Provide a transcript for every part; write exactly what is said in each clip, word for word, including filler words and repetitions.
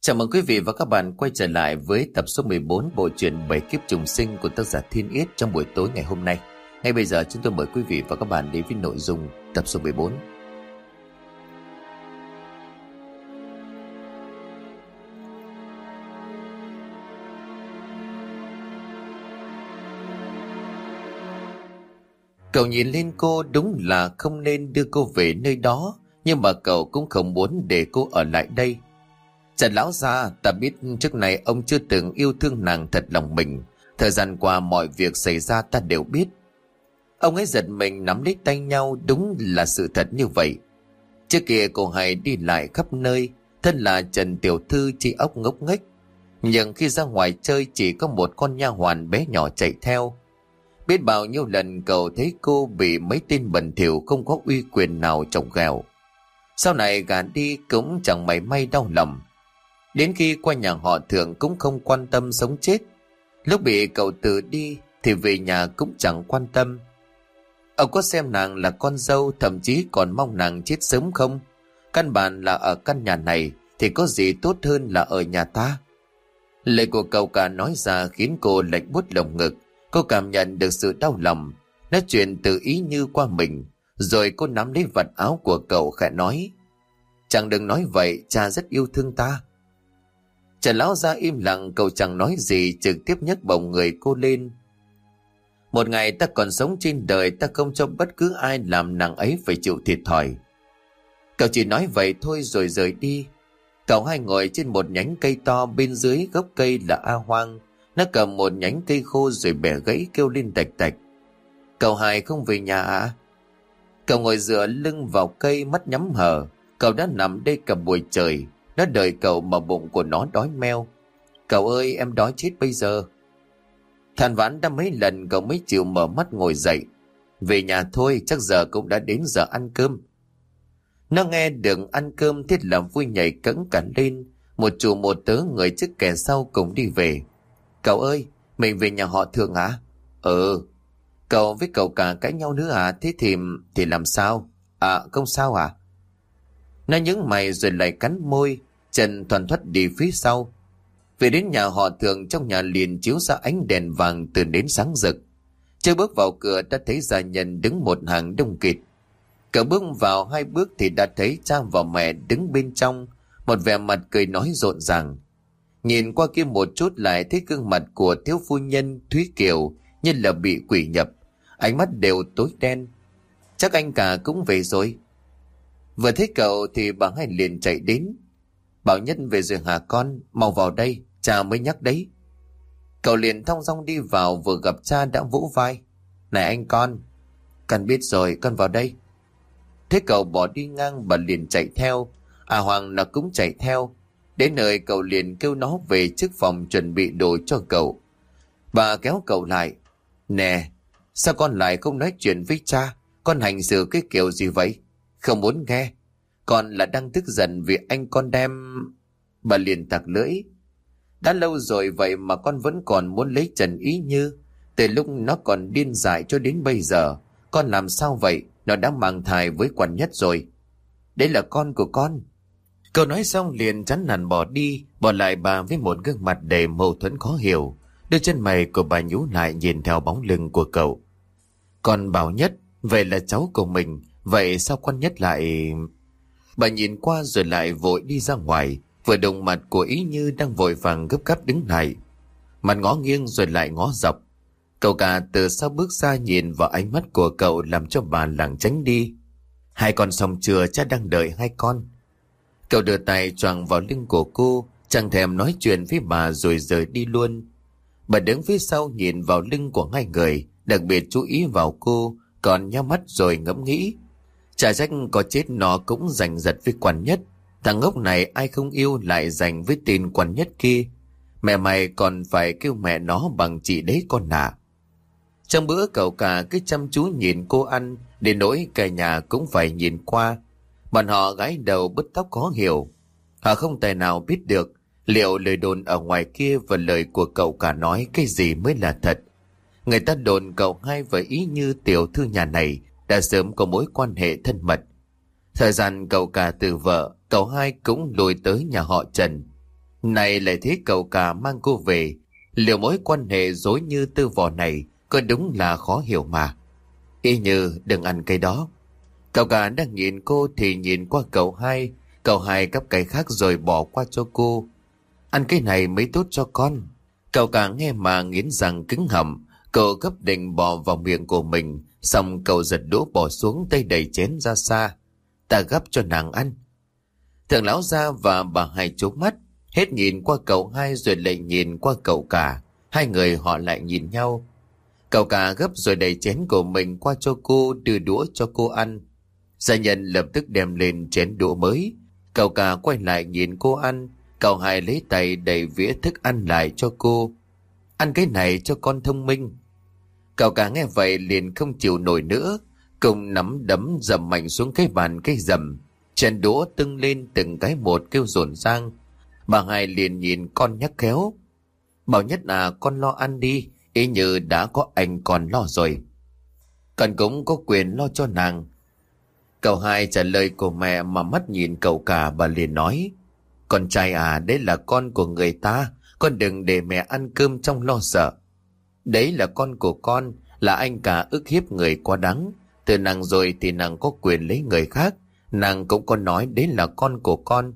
Chào mừng quý vị và các bạn quay trở lại với tập số mười bốn bộ truyện Bảy Kiếp Trùng Sinh của tác giả Thiên Yết trong buổi tối ngày hôm nay. Ngay bây giờ chúng tôi mời quý vị và các bạn đến với nội dung tập số mười bốn. Cậu nhìn lên cô, đúng là không nên đưa cô về nơi đó, nhưng mà cậu cũng không muốn để cô ở lại đây. Trần lão gia, ta biết trước này ông chưa từng yêu thương nàng thật lòng mình. Thời gian qua mọi việc xảy ra ta đều biết. Ông ấy giật mình nắm lấy tay nhau, đúng là sự thật như vậy. Trước kia cô hay đi lại khắp nơi, thân là Trần tiểu thư chỉ óc ngốc nghếch. Nhưng khi ra ngoài chơi chỉ có một con nha hoàn bé nhỏ chạy theo. Biết bao nhiêu lần cậu thấy cô bị mấy tên bẩn thỉu không có uy quyền nào chọc ghẹo. Sau này gả đi cũng chẳng mảy may đau lòng. Đến khi qua nhà họ Thượng cũng không quan tâm sống chết. Lúc bị cậu tự đi thì về nhà cũng chẳng quan tâm. Ông có xem nàng là con dâu, thậm chí còn mong nàng chết sớm không? Căn bản là ở căn nhà này thì có gì tốt hơn là ở nhà ta. Lời của cậu cả nói ra khiến cô lạnh buốt lồng ngực. Cô cảm nhận được sự đau lòng. Nói chuyện từ ý như qua mình. Rồi cô nắm lấy vạt áo của cậu khẽ nói: Chẳng đừng nói vậy, cha rất yêu thương ta. Trần lão gia im lặng, cậu chẳng nói gì, trực tiếp nhấc bổng người cô lên. Một ngày ta còn sống trên đời, ta không cho bất cứ ai làm nàng ấy phải chịu thiệt thòi. Cậu chỉ nói vậy thôi rồi rời đi. Cậu hai ngồi trên một nhánh cây to, bên dưới gốc cây là A Hoang. Nó cầm một nhánh cây khô rồi bẻ gãy kêu lên tạch tạch. Cậu hai không về nhà à? Cậu ngồi dựa lưng vào cây, mắt nhắm hờ. Cậu đã nằm đây cả buổi trời. Nó đợi cậu mà bụng của nó đói meo. Cậu ơi, em đói chết bây giờ. Than vãn đã mấy lần cậu mới chịu mở mắt ngồi dậy. Về nhà thôi, chắc giờ cũng đã đến giờ ăn cơm. Nó nghe được ăn cơm thiết làm vui nhảy cẫng cả lên. Một chủ một tớ người trước kẻ sau cùng đi về. Cậu ơi, mình về nhà họ Thượng à? Ừ. Cậu với cậu cả cãi nhau nữa à? Thế thì thì làm sao? À, không sao à? Nó nhướng mày rồi lại cắn môi. Trần thoăn thoắt đi phía sau. Về đến nhà họ Thượng, trong nhà liền chiếu ra ánh đèn vàng từ đến sáng rực. Chưa bước vào cửa đã thấy gia nhân đứng một hàng đông kịt. Cậu bước vào hai bước thì đã thấy cha và mẹ đứng bên trong, một vẻ mặt cười nói rộn ràng. Nhìn qua kia một chút lại thấy gương mặt của thiếu phu nhân Thúy Kiều như là bị quỷ nhập, ánh mắt đều tối đen. Chắc anh cả cũng về rồi. Vừa thấy cậu thì bà hai liền chạy đến. Bảo Nhân về rồi hả con? Mau vào đây, cha mới nhắc đấy. Cậu liền thong dong đi vào, vừa gặp cha đã vỗ vai. Này anh con. Con biết rồi, con vào đây. Thế cậu bỏ đi ngang, bà liền chạy theo. À Hoàng nó cũng chạy theo. Đến nơi cậu liền kêu nó về trước phòng chuẩn bị đồ cho cậu. Bà kéo cậu lại. Nè, sao con lại không nói chuyện với cha? Con hành xử cái kiểu gì vậy? Không muốn nghe. Con là đang tức giận vì anh con đem... Bà liền tặc lưỡi. Đã lâu rồi vậy mà con vẫn còn muốn lấy Trần Ý Như. Từ lúc nó còn điên dại cho đến bây giờ. Con làm sao vậy? Nó đã mang thai với Quản Nhất rồi. Đấy là con của con. Cậu nói xong liền chán nản bỏ đi, bỏ lại bà với một gương mặt đầy mâu thuẫn khó hiểu. Đôi chân mày của bà nhíu lại nhìn theo bóng lưng của cậu. Con Bảo Nhất, vậy là cháu của mình. Vậy sao con Nhất lại... Bà nhìn qua rồi lại vội đi ra ngoài. Vừa đụng mặt của Ý Như đang vội vàng gấp gáp đứng lại. Mặt ngó nghiêng rồi lại ngó dọc. Cậu cả từ sau bước ra nhìn vào ánh mắt của cậu làm cho bà lảng tránh đi. Hai con xong chưa, cha đang đợi hai con. Cậu đưa tay choàng vào lưng của cô, chẳng thèm nói chuyện với bà rồi rời đi luôn. Bà đứng phía sau nhìn vào lưng của hai người, đặc biệt chú ý vào cô, còn nhắm mắt rồi ngẫm nghĩ. Chả trách có chết nó cũng giành giật với Quản Nhất. Thằng ngốc này ai không yêu lại giành với tên Quản Nhất kia. Mẹ mày còn phải kêu mẹ nó bằng chị đấy con ạ. Trong bữa cậu cả cứ chăm chú nhìn cô ăn, đến nỗi cả nhà cũng phải nhìn qua. Bọn họ gãi đầu bứt tóc khó hiểu. Họ không tài nào biết được liệu lời đồn ở ngoài kia và lời của cậu cả nói cái gì mới là thật. Người ta đồn cậu hai và Ý Như tiểu thư nhà này đã sớm có mối quan hệ thân mật. Thời gian cậu cả từ vợ, cậu hai cũng lùi tới nhà họ Trần. Này lại thấy cậu cả mang cô về, liệu mối quan hệ dối như tơ vò này có đúng là khó hiểu mà. Y Như đừng ăn cái đó. Cậu cả đang nhìn cô thì nhìn qua cậu hai. Cậu hai gắp cái khác rồi bỏ qua cho cô. Ăn cái này mới tốt cho con. Cậu cả nghe mà nghiến răng cứng họng. Cậu gấp định bỏ vào miệng của mình. Xong cậu giật đũa bỏ xuống, tay đẩy chén ra xa. Ta gắp cho nàng ăn. Thượng lão gia và bà hai trố mắt, hết nhìn qua cậu hai rồi lại nhìn qua cậu cả. Hai người họ lại nhìn nhau. Cậu cả gấp rồi đẩy chén của mình qua cho cô, đưa đũa cho cô ăn. Gia nhân lập tức đem lên chén đũa mới. Cậu cả quay lại nhìn cô ăn. Cậu hai lấy tay đẩy vĩa thức ăn lại cho cô. Ăn cái này cho con thông minh. Cậu cả nghe vậy liền không chịu nổi nữa, cùng nắm đấm dầm mạnh xuống cái bàn cái dầm. Chén đũa tưng lên từng cái một kêu rộn rang. Bà hai liền nhìn con nhắc khéo. Bảo Nhất à, con lo ăn đi, ý như đã có anh còn lo rồi. Con cũng có quyền lo cho nàng. Cậu hai trả lời của mẹ mà mắt nhìn cậu cả, bà liền nói. Con trai à, đấy là con của người ta, con đừng để mẹ ăn cơm trong lo sợ. Đấy là con của con, là anh cả ức hiếp người quá đáng. Từ nàng rồi thì nàng có quyền lấy người khác. Nàng cũng có nói đấy là con của con.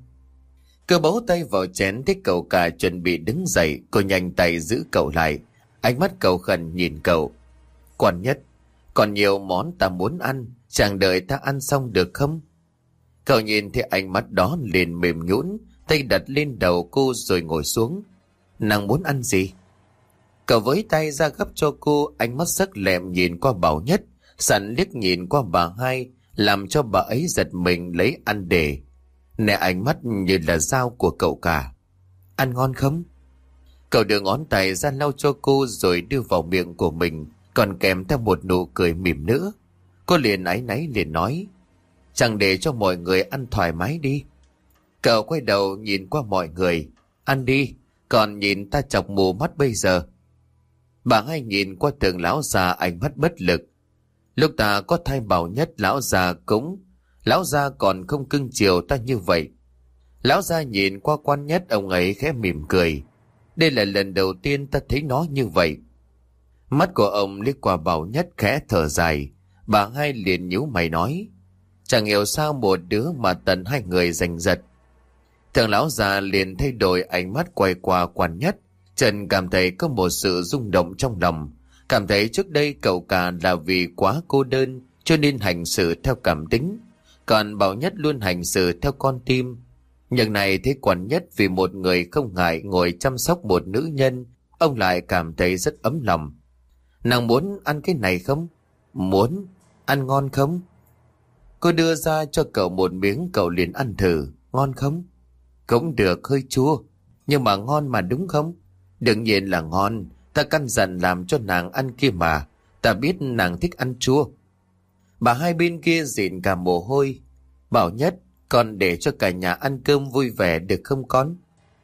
Cơ bấu tay vào chén, thấy cậu cả chuẩn bị đứng dậy, cô nhanh tay giữ cậu lại. Ánh mắt cầu khẩn nhìn cậu. Quan Nhất, còn nhiều món ta muốn ăn, chàng đợi ta ăn xong được không? Cậu nhìn thấy ánh mắt đó liền mềm nhũn, tay đặt lên đầu cô rồi ngồi xuống. Nàng muốn ăn gì? Cậu với tay ra gấp cho cô, ánh mắt sắc lẹm nhìn qua Bảo Nhất, sẵn liếc nhìn qua bà hai, làm cho bà ấy giật mình lấy ăn để. Nè ánh mắt như là dao của cậu cả. Ăn ngon không? Cậu đưa ngón tay ra lau cho cô rồi đưa vào miệng của mình, còn kèm theo một nụ cười mỉm nữa. Cô liền áy náy liền nói. Chẳng để cho mọi người ăn thoải mái đi. Cậu quay đầu nhìn qua mọi người. Ăn đi, còn nhìn ta chọc mù mắt bây giờ. Bà hai nhìn qua Tường lão già, ánh mắt bất lực. Lúc ta có thai Bảo Nhất, lão già cũng lão già còn không cưng chiều ta như vậy. Lão già nhìn qua Quan Nhất, ông ấy khẽ mỉm cười. Đây là lần đầu tiên ta thấy nó như vậy. Mắt của ông liếc qua Bảo Nhất khẽ thở dài. Bà hai liền nhíu mày nói. Chẳng hiểu sao một đứa mà tận hai người giành giật. Thằng lão già liền thay đổi ánh mắt quay qua Quan Nhất. Trần cảm thấy có một sự rung động trong lòng. Cảm thấy trước đây cậu cả là vì quá cô đơn cho nên hành xử theo cảm tính. Còn Bảo Nhất luôn hành xử theo con tim. Nhưng này thấy Quan Nhất vì một người không ngại ngồi chăm sóc một nữ nhân, ông lại cảm thấy rất ấm lòng. Nàng muốn ăn cái này không? Muốn. Ăn ngon không? Cô đưa ra cho cậu một miếng, cậu liền ăn thử. Ngon không? Cũng được, hơi chua. Nhưng mà ngon mà đúng không? Đương nhiên là ngon. Ta căn dặn làm cho nàng ăn kia mà. Ta biết nàng thích ăn chua. Bà hai bên kia dịn cả mồ hôi. Bảo Nhất, con để cho cả nhà ăn cơm vui vẻ được không con?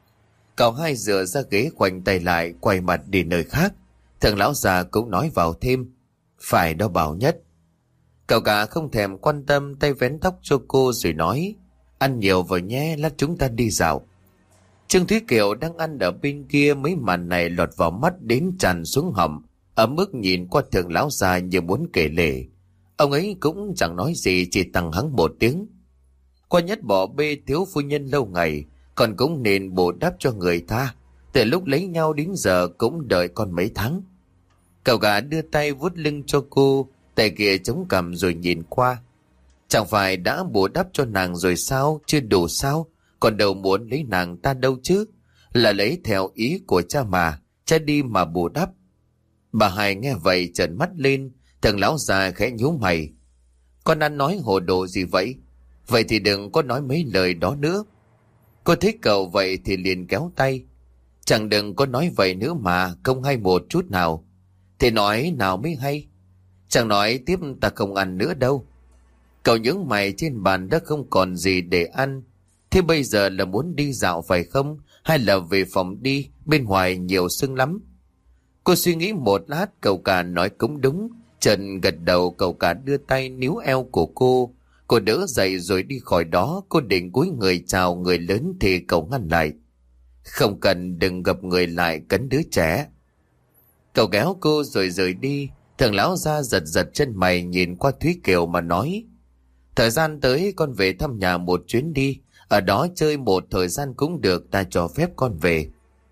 Cậu hai dựa ra ghế khoanh tay lại, quay mặt đi nơi khác. Thằng lão già cũng nói vào thêm. Phải đó Bảo Nhất. Cậu cả không thèm quan tâm, tay vén tóc cho cô rồi nói. Ăn nhiều vào nhé, lát chúng ta đi dạo. Trương Thúy Kiều đang ăn ở bên kia, mấy màn này lọt vào mắt đến tràn xuống họng. Ở mức nhìn qua thượng lão già như muốn kể lể. Ông ấy cũng chẳng nói gì, chỉ tăng hắng một tiếng. Quan Nhất bỏ bê thiếu phu nhân lâu ngày, còn cũng nên bù đắp cho người ta. Từ lúc lấy nhau đến giờ cũng đợi con mấy tháng. Cậu gã đưa tay vuốt lưng cho cô, tay kia chống cằm rồi nhìn qua. Chẳng phải đã bù đắp cho nàng rồi sao, chưa đủ sao? Còn đâu muốn lấy nàng ta đâu chứ? Là lấy theo ý của cha mà, cha đi mà bù đắp. Bà hai nghe vậy trợn mắt lên, thằng lão già khẽ nhíu mày. Con ăn nói hồ đồ gì vậy? Vậy thì đừng có nói mấy lời đó nữa. Cô thấy cậu vậy thì liền kéo tay. Chẳng đừng có nói vậy nữa mà, không hay một chút nào. Thì nói nào mới hay. Chẳng nói tiếp ta không ăn nữa đâu. Cậu nhướng mày, trên bàn đã không còn gì để ăn. Thế bây giờ là muốn đi dạo phải không? Hay là về phòng đi, bên ngoài nhiều sưng lắm. Cô suy nghĩ một lát, cậu cả nói cũng đúng. Trần gật đầu, cậu cả đưa tay níu eo của cô. Cô đỡ dậy rồi đi khỏi đó. Cô định cúi người chào người lớn thì cậu ngăn lại. Không cần, đừng gặp người lại cấn đứa trẻ. Cậu kéo cô rồi rời đi. Thằng lão ra giật giật chân mày nhìn qua Thúy Kiều mà nói: Thời gian tới con về thăm nhà một chuyến đi, ở đó chơi một thời gian cũng được, ta cho phép con về.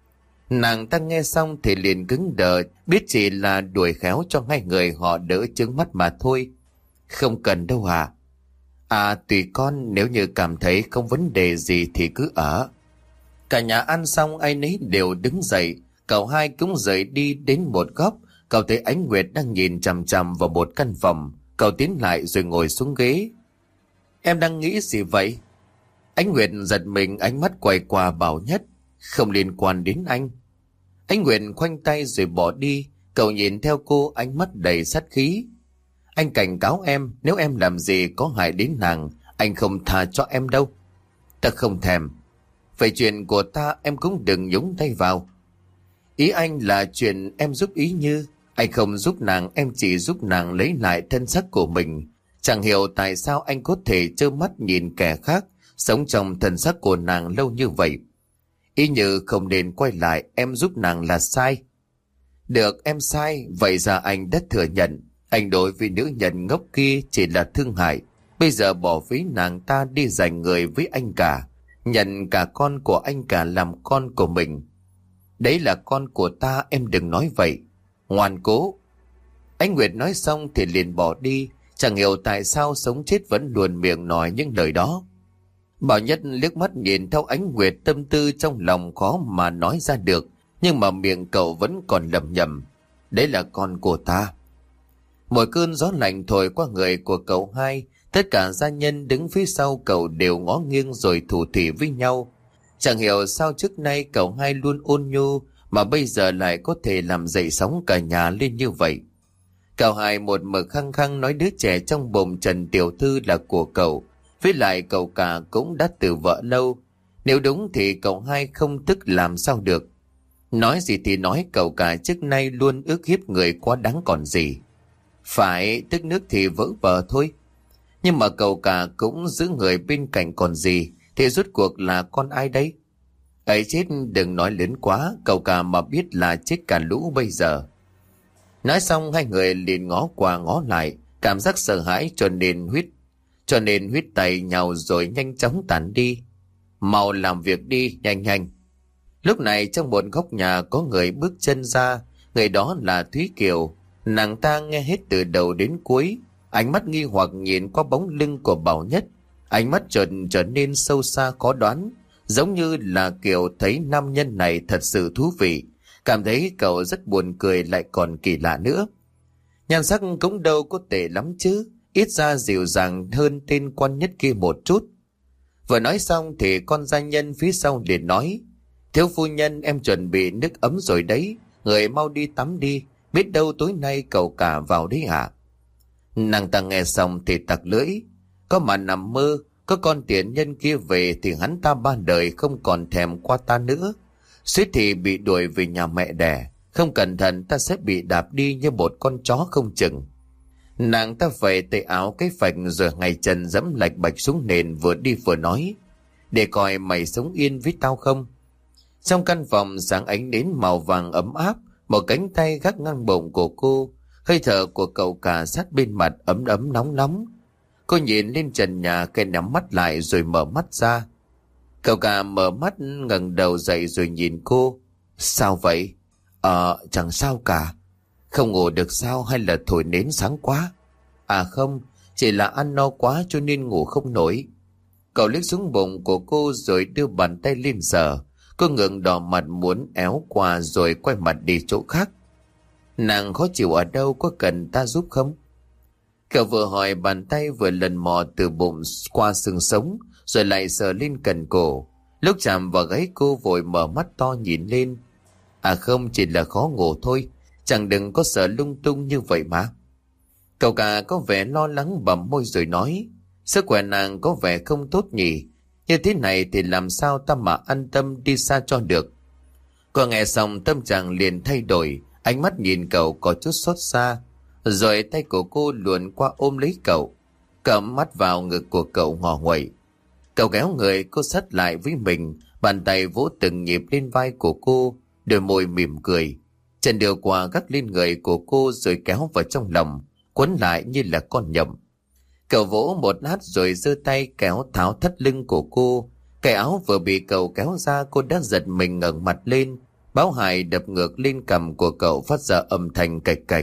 Nàng ta nghe xong thì liền cứng đờ, biết chỉ là đuổi khéo cho hai người họ đỡ chướng mắt mà thôi. Không cần đâu à? À tùy con, nếu như cảm thấy không vấn đề gì thì cứ ở. Cả nhà ăn xong ai nấy đều đứng dậy, cậu hai cũng rời đi đến một góc. Cậu thấy Ánh Nguyệt đang nhìn chằm chằm vào một căn phòng, cậu tiến lại rồi ngồi xuống ghế. Em đang nghĩ gì vậy? Ánh Nguyệt giật mình, ánh mắt quay qua Bảo Nhất. Không liên quan đến anh. Ánh Nguyệt khoanh tay rồi bỏ đi. Cậu nhìn theo cô, ánh mắt đầy sát khí. Anh cảnh cáo em, nếu em làm gì có hại đến nàng, anh không tha cho em đâu. Ta không thèm. Về chuyện của ta em cũng đừng nhúng tay vào. Ý anh là chuyện em giúp Ý Như. Anh không giúp nàng, em chỉ giúp nàng lấy lại thân xác của mình. Chẳng hiểu tại sao anh có thể trơ mắt nhìn kẻ khác sống trong thân xác của nàng lâu như vậy. Ý Như không nên quay lại, em giúp nàng là sai. Được, em sai, vậy ra anh đã thừa nhận. Anh đối với nữ nhân ngốc kia chỉ là thương hại. Bây giờ bỏ phí nàng ta đi giành người với anh cả, nhận cả con của anh cả làm con của mình. Đấy là con của ta, em đừng nói vậy. Ngoan cố. Ánh Nguyệt nói xong thì liền bỏ đi. Chẳng hiểu tại sao sống chết vẫn luồn miệng nói những lời đó. Bảo Nhất liếc mắt nhìn theo Ánh Nguyệt, tâm tư trong lòng khó mà nói ra được, nhưng mà miệng cậu vẫn còn lẩm nhẩm: đấy là con của ta. Một cơn gió lạnh thổi qua người của cậu hai. Tất cả gia nhân đứng phía sau cậu đều ngó nghiêng rồi thủ thỉ với nhau. Chẳng hiểu sao trước nay cậu hai luôn ôn nhu, mà bây giờ lại có thể làm dậy sóng cả nhà lên như vậy. Cậu hai một mực khăng khăng nói đứa trẻ trong bụng Trần tiểu thư là của cậu. Với lại cậu cả cũng đã từ vợ lâu. Nếu đúng thì cậu hai không tức làm sao được. Nói gì thì nói, cậu cả trước nay luôn ức hiếp người quá đáng còn gì. Phải, tức nước thì vỡ bờ thôi. Nhưng mà cậu cả cũng giữ người bên cạnh còn gì, thì rốt cuộc là con ai đấy? Ấy chết, đừng nói lớn quá, cậu cả mà biết là chết cả lũ bây giờ. Nói xong hai người liền ngó qua ngó lại, cảm giác sợ hãi cho nên huyết cho nên huyết tay nhau rồi nhanh chóng tản đi. Mau làm việc đi, nhanh nhanh. Lúc này trong một góc nhà có người bước chân ra, người đó là Thúy Kiều. Nàng ta nghe hết từ đầu đến cuối, ánh mắt nghi hoặc nhìn qua bóng lưng của Bảo Nhất. Ánh mắt chợt trở nên sâu xa khó đoán, giống như là Kiều thấy nam nhân này thật sự thú vị, cảm thấy cậu rất buồn cười lại còn kỳ lạ nữa. Nhan sắc cũng đâu có tệ lắm chứ, ít ra dịu dàng hơn tên quan nhất kia một chút. Vừa nói xong thì con gia nhân phía sau liền nói: thiếu phu nhân, em chuẩn bị nước ấm rồi đấy, người mau đi tắm đi, biết đâu tối nay cậu cả vào đấy hả? Nàng ta nghe xong thì tặc lưỡi, có mà nằm mơ, có con tiện nhân kia về thì hắn ta ba đời không còn thèm qua ta nữa. Suýt thì bị đuổi về nhà mẹ đẻ, không cẩn thận ta sẽ bị đạp đi như một con chó không chừng. Nàng ta phải tay áo cái phạch rồi ngày chân dẫm lạch bạch xuống nền, vừa đi vừa nói: để coi mày sống yên với tao không. Trong căn phòng sáng ánh đến màu vàng ấm áp, một cánh tay gác ngang bụng của cô, hơi thở của cậu cả sát bên mặt ấm ấm nóng nóng. Cô nhìn lên trần nhà, cái nhắm mắt lại rồi mở mắt ra. Cậu cả mở mắt ngẩng đầu dậy rồi nhìn cô. Sao vậy? Ờ, chẳng sao cả. Không ngủ được sao, hay là thổi nến sáng quá? À không, chỉ là ăn no quá cho nên ngủ không nổi. Cậu liếc xuống bụng của cô rồi đưa bàn tay lên sờ. Cô ngượng đỏ mặt muốn éo qua rồi quay mặt đi chỗ khác. Nàng khó chịu ở đâu, có cần ta giúp không? Cậu vừa hỏi bàn tay vừa lần mò từ bụng qua xương sống, rồi lại sờ lên cần cổ. Lúc chạm vào gáy cô vội mở mắt to nhìn lên. À không, chỉ là khó ngủ thôi, chẳng đừng có sợ lung tung như vậy mà. Cậu cả có vẻ lo lắng bặm môi rồi nói: sức khỏe nàng có vẻ không tốt nhỉ, như thế này thì làm sao ta mà an tâm đi xa cho được. Cô nghe xong tâm trạng liền thay đổi, ánh mắt nhìn cậu có chút xót xa, rồi tay của cô luồn qua ôm lấy cậu, cắm mắt vào ngực của cậu ngỏ nguậy. Cậu kéo người cô sát lại với mình, Bàn tay vỗ từng nhịp lên vai của cô, đôi môi mỉm cười. Chân đưa qua gác lên người của cô rồi kéo vào trong lòng, quấn lại như là con nhộng. Cậu vỗ một lát rồi giơ tay kéo tháo thắt lưng của cô. Cái áo vừa bị cậu kéo ra, cô đã giật mình ngẩng mặt lên. Báo hài đập ngược lên cằm của cậu phát ra âm thanh cạch cạch.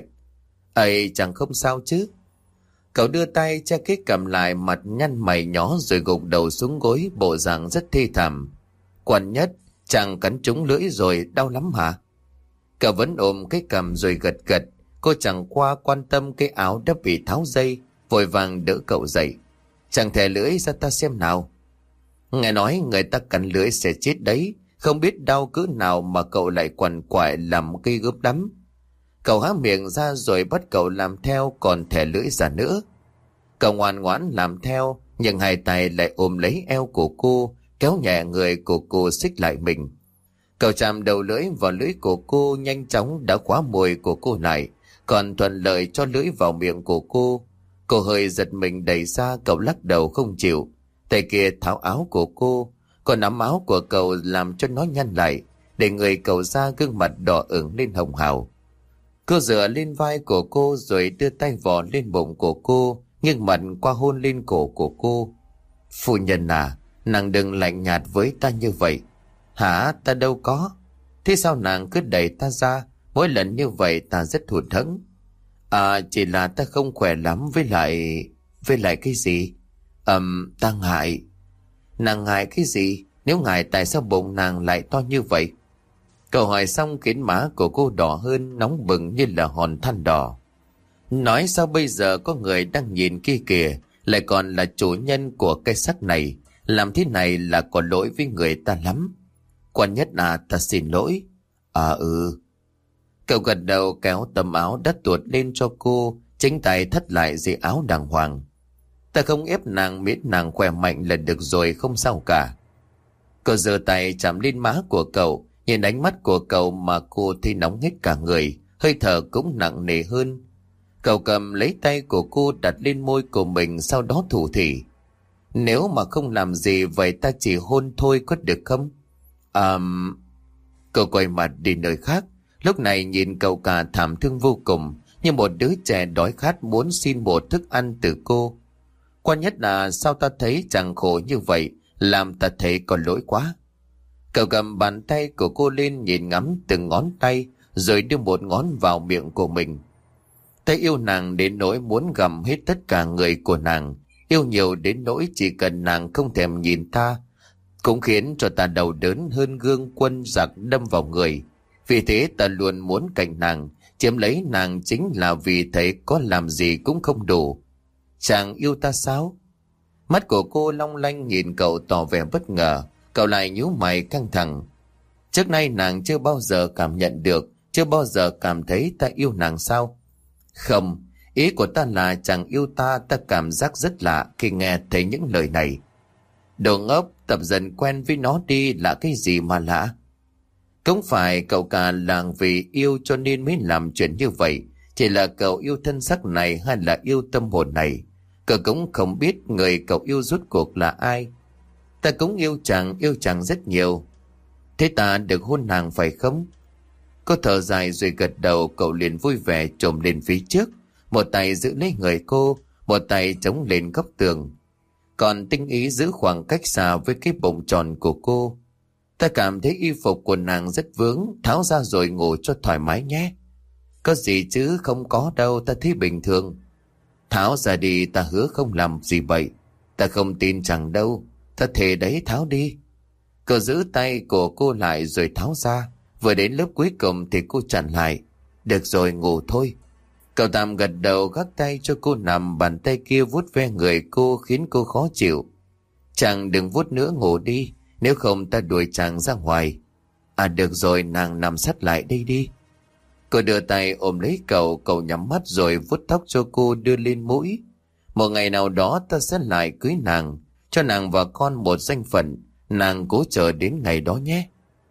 Ây, chẳng không sao chứ? Cậu đưa tay che cái cằm lại, mặt nhăn mày nhó rồi gục đầu xuống gối, bộ dạng rất thê thảm. Quan Nhất, chàng cắn trúng lưỡi rồi, đau lắm hả? Cậu vẫn ôm cái cằm rồi gật gật. Cô chẳng qua quan tâm cái áo đã bị tháo dây, vội vàng đỡ cậu dậy. Chàng thè lưỡi ra ta xem nào. Nghe nói người ta cắn lưỡi sẽ chết đấy, không biết đau cỡ nào mà cậu lại quằn quại làm cây gớm lắm. Cậu há miệng ra rồi bắt cậu làm theo, còn thè lưỡi ra nữa. Cậu ngoan ngoãn làm theo, nhưng hai tay lại ôm lấy eo của cô, kéo nhẹ người của cô xích lại mình. Cậu chạm đầu lưỡi vào lưỡi của cô, nhanh chóng đã khóa môi của cô lại, còn thuận lợi cho lưỡi vào miệng của cô. Cô hơi giật mình đẩy ra, cậu lắc đầu không chịu. Tay kia tháo áo của cô, còn nắm áo của cậu làm cho nó nhăn lại, để người cậu ra gương mặt đỏ ửng lên hồng hào. Cô dựa lên vai của cô rồi đưa tay vò lên bụng của cô, nghiêng mặt qua hôn lên cổ của cô. Phu nhân à, nàng đừng lạnh nhạt với ta như vậy. Hả, ta đâu có. Thế sao nàng cứ đẩy ta ra? Mỗi lần như vậy ta rất hụt hẫng. À, chỉ là ta không khỏe lắm, với lại... Với lại cái gì? Ừm, ta ngại. Nàng ngại cái gì? Nếu ngại tại sao bụng nàng lại to như vậy? Cậu hỏi xong khiến má của cô đỏ hơn, nóng bừng như là hòn than đỏ. Nói sao bây giờ có người đang nhìn kia kìa, lại còn là chủ nhân của cái xác này. Làm thế này là có lỗi với người ta lắm. Quan Nhất à, ta xin lỗi. À ừ. Cậu gật đầu kéo tấm áo đắt tuột lên cho cô, chính tay thắt lại dây áo đàng hoàng. Ta không ép nàng, miễn nàng khỏe mạnh là được rồi, không sao cả. Cậu giơ tay chạm lên má của cậu, nhìn ánh mắt của cậu mà cô thấy nóng hết cả người, hơi thở cũng nặng nề hơn. Cậu cầm lấy tay của cô đặt lên môi của mình, sau đó thủ thỉ. Nếu mà không làm gì vậy ta chỉ hôn thôi có được không? À... Cậu quay mặt đi nơi khác, lúc này nhìn cậu cả thảm thương vô cùng, như một đứa trẻ đói khát muốn xin một thức ăn từ cô. Quan Nhất là sao ta thấy chàng khổ như vậy, làm ta thấy còn lỗi quá. Cậu cầm bàn tay của cô lên nhìn ngắm từng ngón tay, rồi đưa một ngón vào miệng của mình. Ta yêu nàng đến nỗi muốn gặm hết tất cả người của nàng, yêu nhiều đến nỗi chỉ cần nàng không thèm nhìn ta, cũng khiến cho ta đau đớn hơn gương quân giặc đâm vào người. Vì thế ta luôn muốn cạnh nàng, chiếm lấy nàng chính là vì thấy có làm gì cũng không đủ. Chàng yêu ta sao? Mắt của cô long lanh nhìn cậu tỏ vẻ bất ngờ, cậu lại nhíu mày căng thẳng. Trước nay nàng chưa bao giờ cảm nhận được, chưa bao giờ cảm thấy ta yêu nàng sao? Không, ý của ta là chàng yêu ta, ta cảm giác rất lạ khi nghe thấy những lời này. Đồ ngốc, tập dần quen với nó đi, là cái gì mà lạ? Không phải cậu cả làng vì yêu cho nên mới làm chuyện như vậy, chỉ là cậu yêu thân xác này hay là yêu tâm hồn này. Cậu cũng không biết người cậu yêu rốt cuộc là ai. Ta cũng yêu chàng, yêu chàng rất nhiều. Thế ta được hôn nàng phải không? Cô thở dài rồi gật đầu, cậu liền vui vẻ trồm lên phía trước, một tay giữ lấy người cô, một tay chống lên góc tường, còn tinh ý giữ khoảng cách xa với cái bụng tròn của cô. Ta cảm thấy y phục của nàng rất vướng, tháo ra rồi ngủ cho thoải mái nhé. Có gì chứ, không có đâu, ta thấy bình thường. Tháo ra đi, ta hứa không làm gì vậy. Ta không tin chẳng đâu, ta thề đấy, tháo đi. Cậu giữ tay của cô lại rồi tháo ra. Vừa đến lớp cuối cùng thì cô chặn lại. Được rồi, ngủ thôi. Cậu tạm gật đầu gác tay cho cô nằm, bàn tay kia vuốt ve người cô khiến cô khó chịu. Chàng đừng vuốt nữa, ngủ đi, nếu không ta đuổi chàng ra ngoài. À được rồi, nàng nằm sát lại đây đi. Cô đưa tay ôm lấy cậu, cậu nhắm mắt rồi vuốt tóc cho cô đưa lên mũi. Một ngày nào đó ta sẽ lại cưới nàng, cho nàng và con một danh phận, nàng cố chờ đến ngày đó nhé.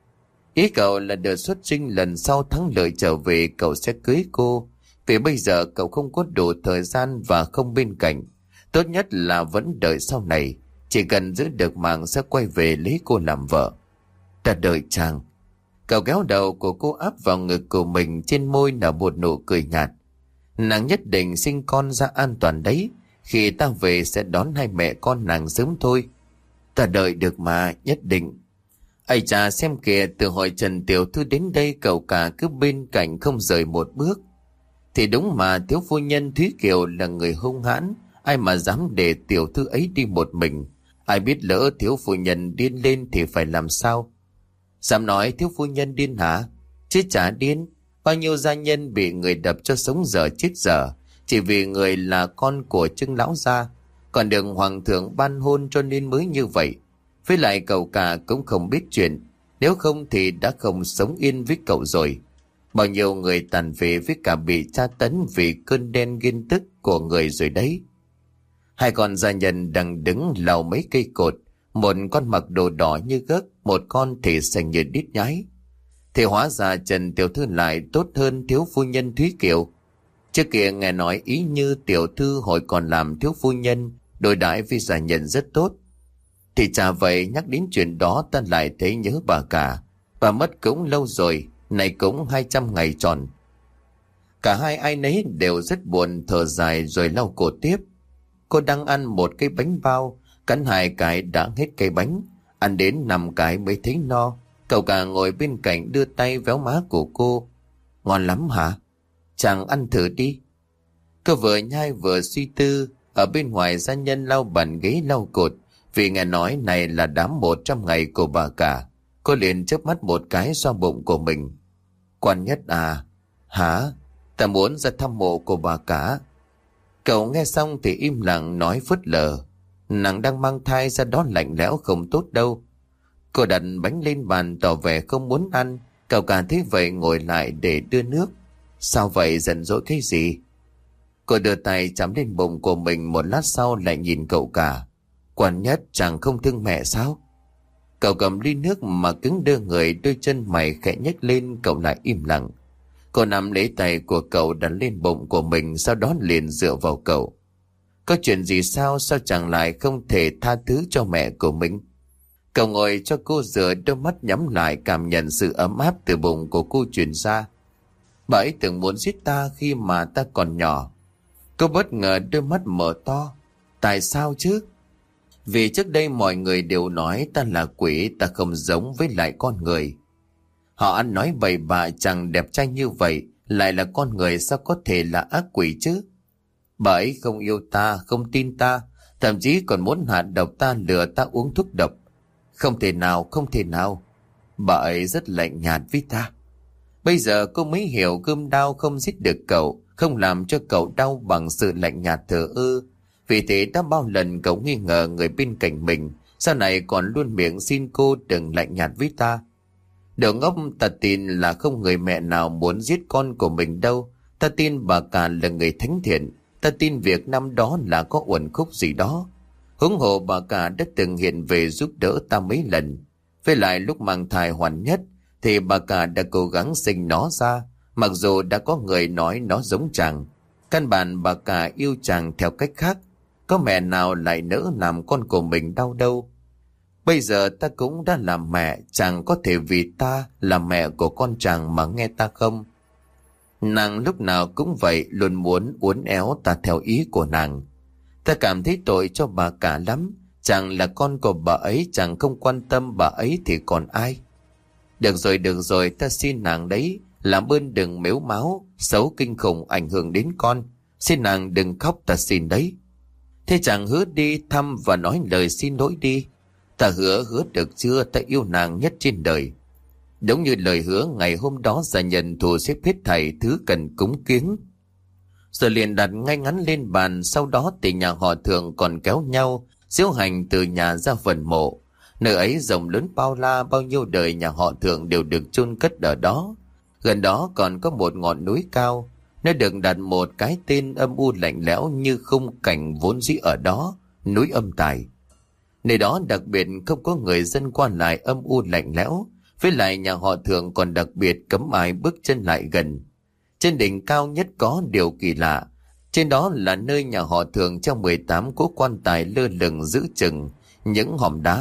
Ý cậu là đợt xuất trinh lần sau thắng lợi trở về cậu sẽ cưới cô. Vì bây giờ cậu không có đủ thời gian và không bên cạnh. Tốt nhất là vẫn đợi sau này, chỉ cần giữ được mạng sẽ quay về lấy cô làm vợ. Ta đợi chàng. Cậu kéo đầu của cô áp vào ngực của mình, trên môi nở một nụ cười nhạt. Nàng nhất định sinh con ra an toàn đấy. Khi ta về sẽ đón hai mẹ con nàng sớm thôi. Ta đợi được mà, nhất định. Ây chà, xem kìa, từ hồi Trần tiểu thư đến đây cậu cả cứ bên cạnh không rời một bước. Thì đúng mà, thiếu phu nhân Thúy Kiều là người hung hãn, ai mà dám để tiểu thư ấy đi một mình. Ai biết lỡ thiếu phu nhân điên lên thì phải làm sao? Dám nói thiếu phu nhân điên hả? Chứ chả điên. Bao nhiêu gia nhân bị người đập cho sống dở chết dở, chỉ vì người là con của Trưng lão gia. Còn được hoàng thượng ban hôn cho nên mới như vậy. Với lại cậu cả cũng không biết chuyện, nếu không thì đã không sống yên với cậu rồi. Bao nhiêu người tàn phế với cả bị tra tấn vì cơn đen ghen tức của người rồi đấy. Hai con gia nhân đang đứng lau mấy cây cột, một con mặc đồ đỏ như gấc, một con thì xanh như đít nhái. Thì hóa ra Trần tiểu thư lại tốt hơn thiếu phu nhân Thúy Kiều. Trước kia nghe nói ý như tiểu thư hồi còn làm thiếu phu nhân, đối đãi với gia nhân rất tốt. Thì chả vậy, nhắc đến chuyện đó ta lại thấy nhớ bà cả. Bà mất cũng lâu rồi, này cũng hai trăm ngày tròn. Cả hai ai nấy đều rất buồn, thở dài rồi lau cổ tiếp. Cô đang ăn một cái bánh bao, cắn hai cái đã hết cây bánh, ăn đến năm cái mới thấy no. Cậu cả ngồi bên cạnh đưa tay véo má của cô. Ngon lắm hả? Chàng ăn thử đi. Cô vừa nhai vừa suy tư. Ở bên ngoài gia nhân lau bàn ghế lau cột, vì nghe nói này là đám một trăm ngày của bà cả. Cô liền chớp mắt một cái xoa bụng của mình. Quan Nhất à? Hả? Ta muốn ra thăm mộ của bà cả. Cậu nghe xong thì im lặng nói phớt lờ. Nàng đang mang thai, ra đó lạnh lẽo không tốt đâu. Cô đặt bánh lên bàn tỏ vẻ không muốn ăn. Cậu cả thấy vậy ngồi lại để đưa nước. Sao vậy, giận dỗi cái gì? Cô đưa tay chạm lên bụng của mình, một lát sau lại nhìn cậu cả. Quan Nhất, chàng không thương mẹ sao? Cậu cầm ly nước mà cứng đơ người, đôi chân mày khẽ nhếch lên. Cậu lại im lặng. Cô nắm lấy tay của cậu đặt lên bụng của mình, sau đó liền dựa vào cậu. Có chuyện gì sao? Sao chàng lại không thể tha thứ cho mẹ của mình? Cậu ngồi cho cô rửa, đôi mắt nhắm lại cảm nhận sự ấm áp từ bụng của cô truyền ra. Bà ấy từng muốn giết ta khi mà ta còn nhỏ. Cô bất ngờ đôi mắt mở to. Tại sao chứ? Vì trước đây mọi người đều nói ta là quỷ, ta không giống với lại con người. Họ ăn nói bậy bạ, chẳng đẹp trai như vậy lại là con người, sao có thể là ác quỷ chứ? Bà ấy không yêu ta, không tin ta, thậm chí còn muốn hạ độc ta, lừa ta uống thuốc độc. Không thể nào, không thể nào. Bà ấy rất lạnh nhạt với ta. Bây giờ cô mới hiểu gươm đao không giết được cậu, không làm cho cậu đau bằng sự lạnh nhạt thờ ơ. Vì thế đã bao lần cậu nghi ngờ người bên cạnh mình, sau này còn luôn miệng xin cô đừng lạnh nhạt với ta. Đồ ngốc, ta tin là không người mẹ nào muốn giết con của mình đâu. Ta tin bà cả là người thánh thiện. Ta tin việc năm đó là có uẩn khúc gì đó. Huống hồ bà cả đã từng hiện về giúp đỡ ta mấy lần. Với lại lúc mang thai Hoàn Nhất thì bà cả đã cố gắng sinh nó ra, mặc dù đã có người nói nó giống chàng. Căn bản bà cả yêu chàng theo cách khác. Có mẹ nào lại nỡ làm con của mình đau đâu. Bây giờ ta cũng đã làm mẹ, chàng có thể vì ta là mẹ của con chàng mà nghe ta không? Nàng lúc nào cũng vậy, luôn muốn uốn éo ta theo ý của nàng. Ta cảm thấy tội cho bà cả lắm. Chàng là con của bà ấy, chàng không quan tâm bà ấy thì còn ai? Được rồi, được rồi, ta xin nàng đấy, làm ơn đừng mếu máo, xấu kinh khủng ảnh hưởng đến con. Xin nàng đừng khóc, ta xin đấy. Thế chàng hứa đi thăm và nói lời xin lỗi đi. Ta hứa, hứa được chưa? Ta yêu nàng nhất trên đời. Đúng như lời hứa, ngày hôm đó gia nhân thu xếp hết thảy thứ cần cúng kiếng, rồi liền đặt ngay ngắn lên bàn. Sau đó thì nhà họ Thường còn kéo nhau diễu hành từ nhà ra phần mộ. Nơi ấy rộng lớn bao la, bao nhiêu đời nhà họ Thường đều được chôn cất ở đó. Gần đó còn có một ngọn núi cao, nơi được đặt một cái tên âm u lạnh lẽo như khung cảnh vốn dĩ ở đó, núi Âm Tài. Nơi đó đặc biệt không có người dân qua lại, âm u lạnh lẽo. Với lại nhà họ Thường còn đặc biệt cấm ai bước chân lại gần. Trên đỉnh cao nhất có điều kỳ lạ. Trên đó là nơi nhà họ Thường trong mười tám cỗ quan tài lơ lửng giữ chừng những hòm đá.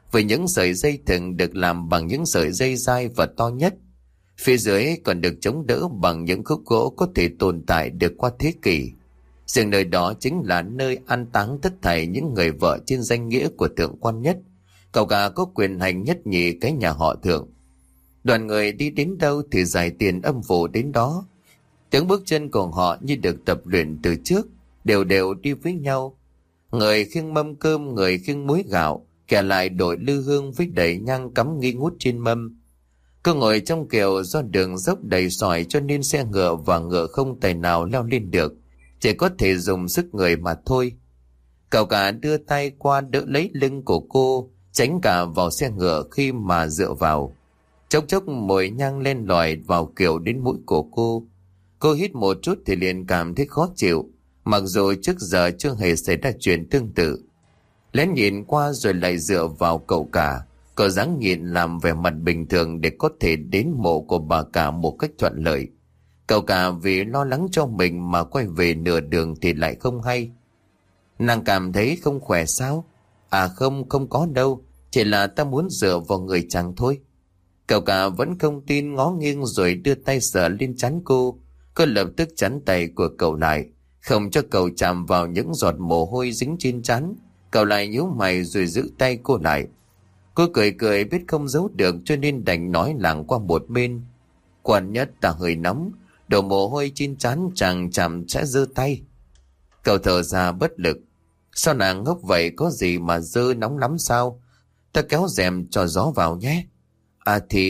với những sợi dây thừng được làm bằng những sợi dây dai và to nhất. Phía dưới còn được chống đỡ bằng những khúc gỗ có thể tồn tại được qua thế kỷ. Riêng nơi đó chính là nơi an táng tất thảy những người vợ trên danh nghĩa của Thượng Quan Nhất, cậu cả có quyền hành nhất nhì cái nhà họ Thượng. Đoàn người đi đến đâu thì giải tiền âm phủ đến đó. Tiếng bước chân của họ như được tập luyện từ trước, đều đều đi với nhau. Người khiêng mâm cơm, người khiêng muối gạo, kẻ lại đội lư hương với đầy nhang cắm nghi ngút trên mâm. Cứ ngồi trong kiệu, do đường dốc đầy sỏi cho nên xe ngựa và ngựa không tài nào leo lên được, chỉ có thể dùng sức người mà thôi. Cậu cả đưa tay qua đỡ lấy lưng của cô, tránh cả vào xe ngựa khi mà dựa vào. Chốc chốc mùi nhang lên lòi vào kiệu đến mũi của cô. Cô hít một chút thì liền cảm thấy khó chịu, mặc dù trước giờ chưa hề xảy ra chuyện tương tự. Lén nhìn qua rồi lại dựa vào cậu cả, cậu dáng nhịn làm vẻ mặt bình thường để có thể đến mộ của bà cả một cách thuận lợi. Cậu cả vì lo lắng cho mình mà quay về nửa đường thì lại không hay. Nàng cảm thấy không khỏe sao? À không, không có đâu, chỉ là ta muốn dựa vào người chàng thôi. Cậu cả vẫn không tin, ngó nghiêng rồi đưa tay sờ lên trán cô. Cô lập tức chắn tay của cậu lại, không cho cậu chạm vào những giọt mồ hôi dính trên trán. Cậu lại nhíu mày rồi giữ tay cô lại. Cô cười cười biết không giấu được cho nên đành nói lảng qua một bên. Quan Nhất, ta hơi nóng, đổ mồ hôi trên trán chàng chạm sẽ giơ tay. Cậu thở ra bất lực. Sao nàng ngốc vậy, có gì mà dơ, nóng lắm sao? Ta kéo rèm cho gió vào nhé. À thì...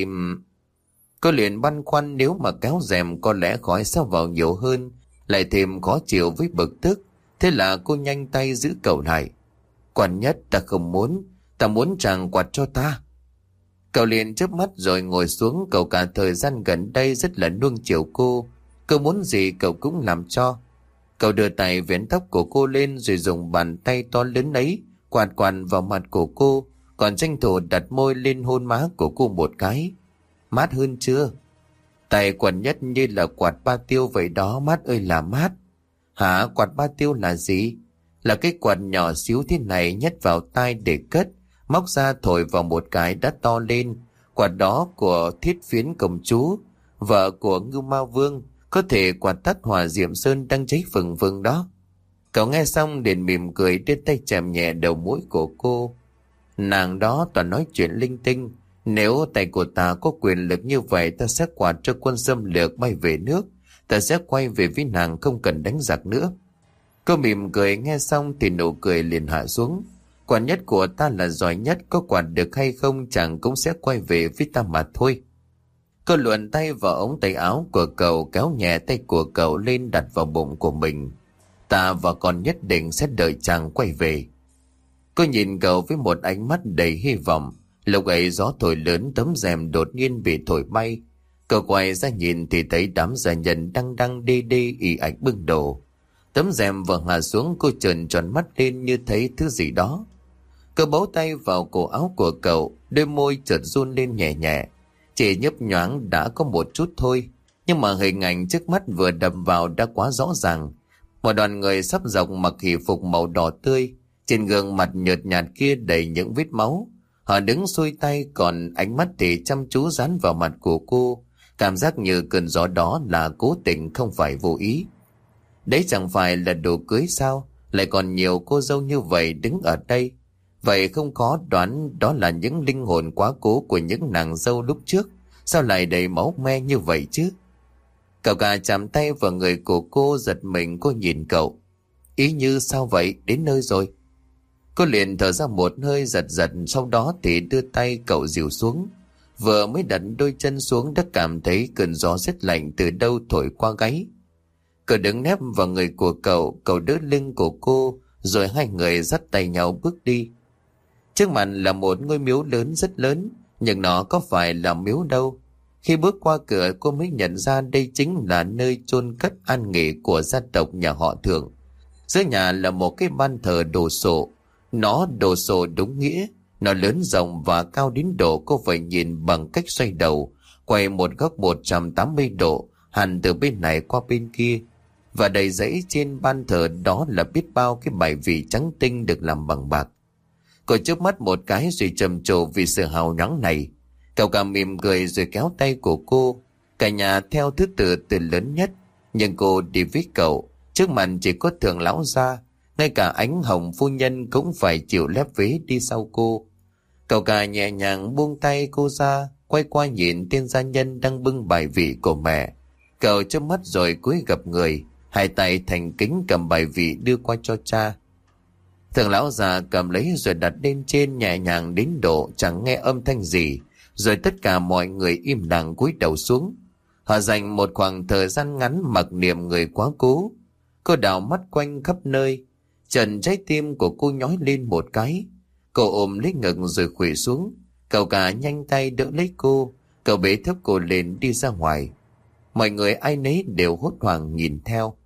Cô liền băn khoăn, nếu mà kéo rèm có lẽ khói sẽ vào nhiều hơn, lại thêm khó chịu với bực tức. Thế là cô nhanh tay giữ cậu lại. Quan Nhất, ta không muốn, ta muốn chàng quạt cho ta. Cậu liền chớp mắt rồi ngồi xuống. Cậu cả thời gian gần đây rất là nuông chiều cô, cô muốn gì cậu cũng làm cho. Cậu đưa tay vén tóc của cô lên rồi dùng bàn tay to lớn ấy quạt quạt vào mặt của cô, còn tranh thủ đặt môi lên hôn má của cô một cái. Mát hơn chưa? Tay Quan Nhất như là quạt ba tiêu vậy đó, mát ơi là mát. Hả? Quạt ba tiêu là gì? Là cái quạt nhỏ xíu thế này nhét vào tai để cất, móc ra thổi vào một cái đã to lên. Quạt đó của Thiết Phiến công chúa, vợ của Ngưu Ma Vương, có thể quạt tắt hỏa diệm sơn đang cháy phừng phừng đó. Cậu nghe xong liền mỉm cười, đưa tay chạm nhẹ đầu mũi của cô. Nàng đó toàn nói chuyện linh tinh. Nếu tay của ta có quyền lực như vậy, ta sẽ quạt cho quân xâm lược bay về nước. Ta sẽ quay về với nàng, không cần đánh giặc nữa. Cô mỉm cười, nghe xong thì nụ cười liền hạ xuống. Quan Nhất của ta là giỏi nhất, có quạt được hay không chàng cũng sẽ quay về với ta mà thôi. Cô luồn tay vào ống tay áo của cậu, kéo nhẹ tay của cậu lên đặt vào bụng của mình. Ta và con nhất định sẽ đợi chàng quay về. Cô nhìn cậu với một ánh mắt đầy hy vọng. Lúc ấy gió thổi lớn, tấm rèm đột nhiên bị thổi bay. Cậu quay ra nhìn thì thấy đám gia nhân đang đang đê đê ì ạch bưng đồ. Tấm rèm vừa hạ xuống, cô trợn tròn mắt lên như thấy thứ gì đó. Cô bấu tay vào cổ áo của cậu, đôi môi chợt run lên nhẹ nhẹ. Chỉ nhấp nhoáng đã có một chút thôi, nhưng mà hình ảnh trước mắt vừa đập vào đã quá rõ ràng. Một đoàn người sắp dọc mặc hỷ phục màu đỏ tươi, trên gương mặt nhợt nhạt kia đầy những vết máu. Họ đứng xuôi tay, còn ánh mắt thì chăm chú dán vào mặt của cô. Cảm giác như cơn gió đó là cố tình, không phải vô ý. Đấy chẳng phải là đồ cưới sao? Lại còn nhiều cô dâu như vậy đứng ở đây. Vậy không khó đoán đó là những linh hồn quá cố của những nàng dâu lúc trước. Sao lại đầy máu me như vậy chứ? Cậu cả chạm tay vào người của cô, giật mình. Cô nhìn cậu. Ý như sao vậy? Đến nơi rồi. Cô liền thở ra một hơi giật giật, sau đó thì đưa tay cậu dìu xuống. Vừa mới đặt đôi chân xuống đã cảm thấy cơn gió rét lạnh từ đâu thổi qua gáy. Cậu đứng nép vào người của cậu, cậu đỡ lưng của cô, rồi hai người dắt tay nhau bước đi. Trước mặt là một ngôi miếu lớn, rất lớn, nhưng nó có phải là miếu đâu. Khi bước qua cửa, cô mới nhận ra đây chính là nơi chôn cất an nghỉ của gia tộc nhà họ Thượng. Giữa nhà là một cái ban thờ đồ sộ. Nó đồ sộ đúng nghĩa, nó lớn rộng và cao đến độ cô phải nhìn bằng cách xoay đầu, quay một góc một trăm tám mươi độ, hẳn từ bên này qua bên kia. Và đầy dãy trên ban thờ đó là biết bao cái bài vị trắng tinh được làm bằng bạc. Cô chớp mắt một cái rồi trầm trồ vì sự hào nhoáng này. Cậu cả mỉm cười rồi kéo tay của cô. Cả nhà theo thứ tự từ lớn nhất. Nhưng cô đi với cậu. Trước mặt chỉ có Thường lão gia. Ngay cả Ánh Hồng phu nhân cũng phải chịu lép vế đi sau cô. Cậu cả nhẹ nhàng buông tay cô ra, quay qua nhìn tên gia nhân đang bưng bài vị của mẹ. Cậu chớp mắt rồi cúi gập người, hai tay thành kính cầm bài vị đưa qua cho cha. Thường lão già cầm lấy rồi đặt lên trên nhẹ nhàng đến độ chẳng nghe âm thanh gì. Rồi tất cả mọi người im lặng cúi đầu xuống. Họ dành một khoảng thời gian ngắn mặc niệm người quá cố. Cô đảo mắt quanh khắp nơi. Trần trái tim của cô nhói lên một cái. Cô ôm lấy ngực rồi khuỵu xuống. Cậu cả nhanh tay đỡ lấy cô. Cậu bế thấp cô lên đi ra ngoài. Mọi người ai nấy đều hốt hoảng nhìn theo.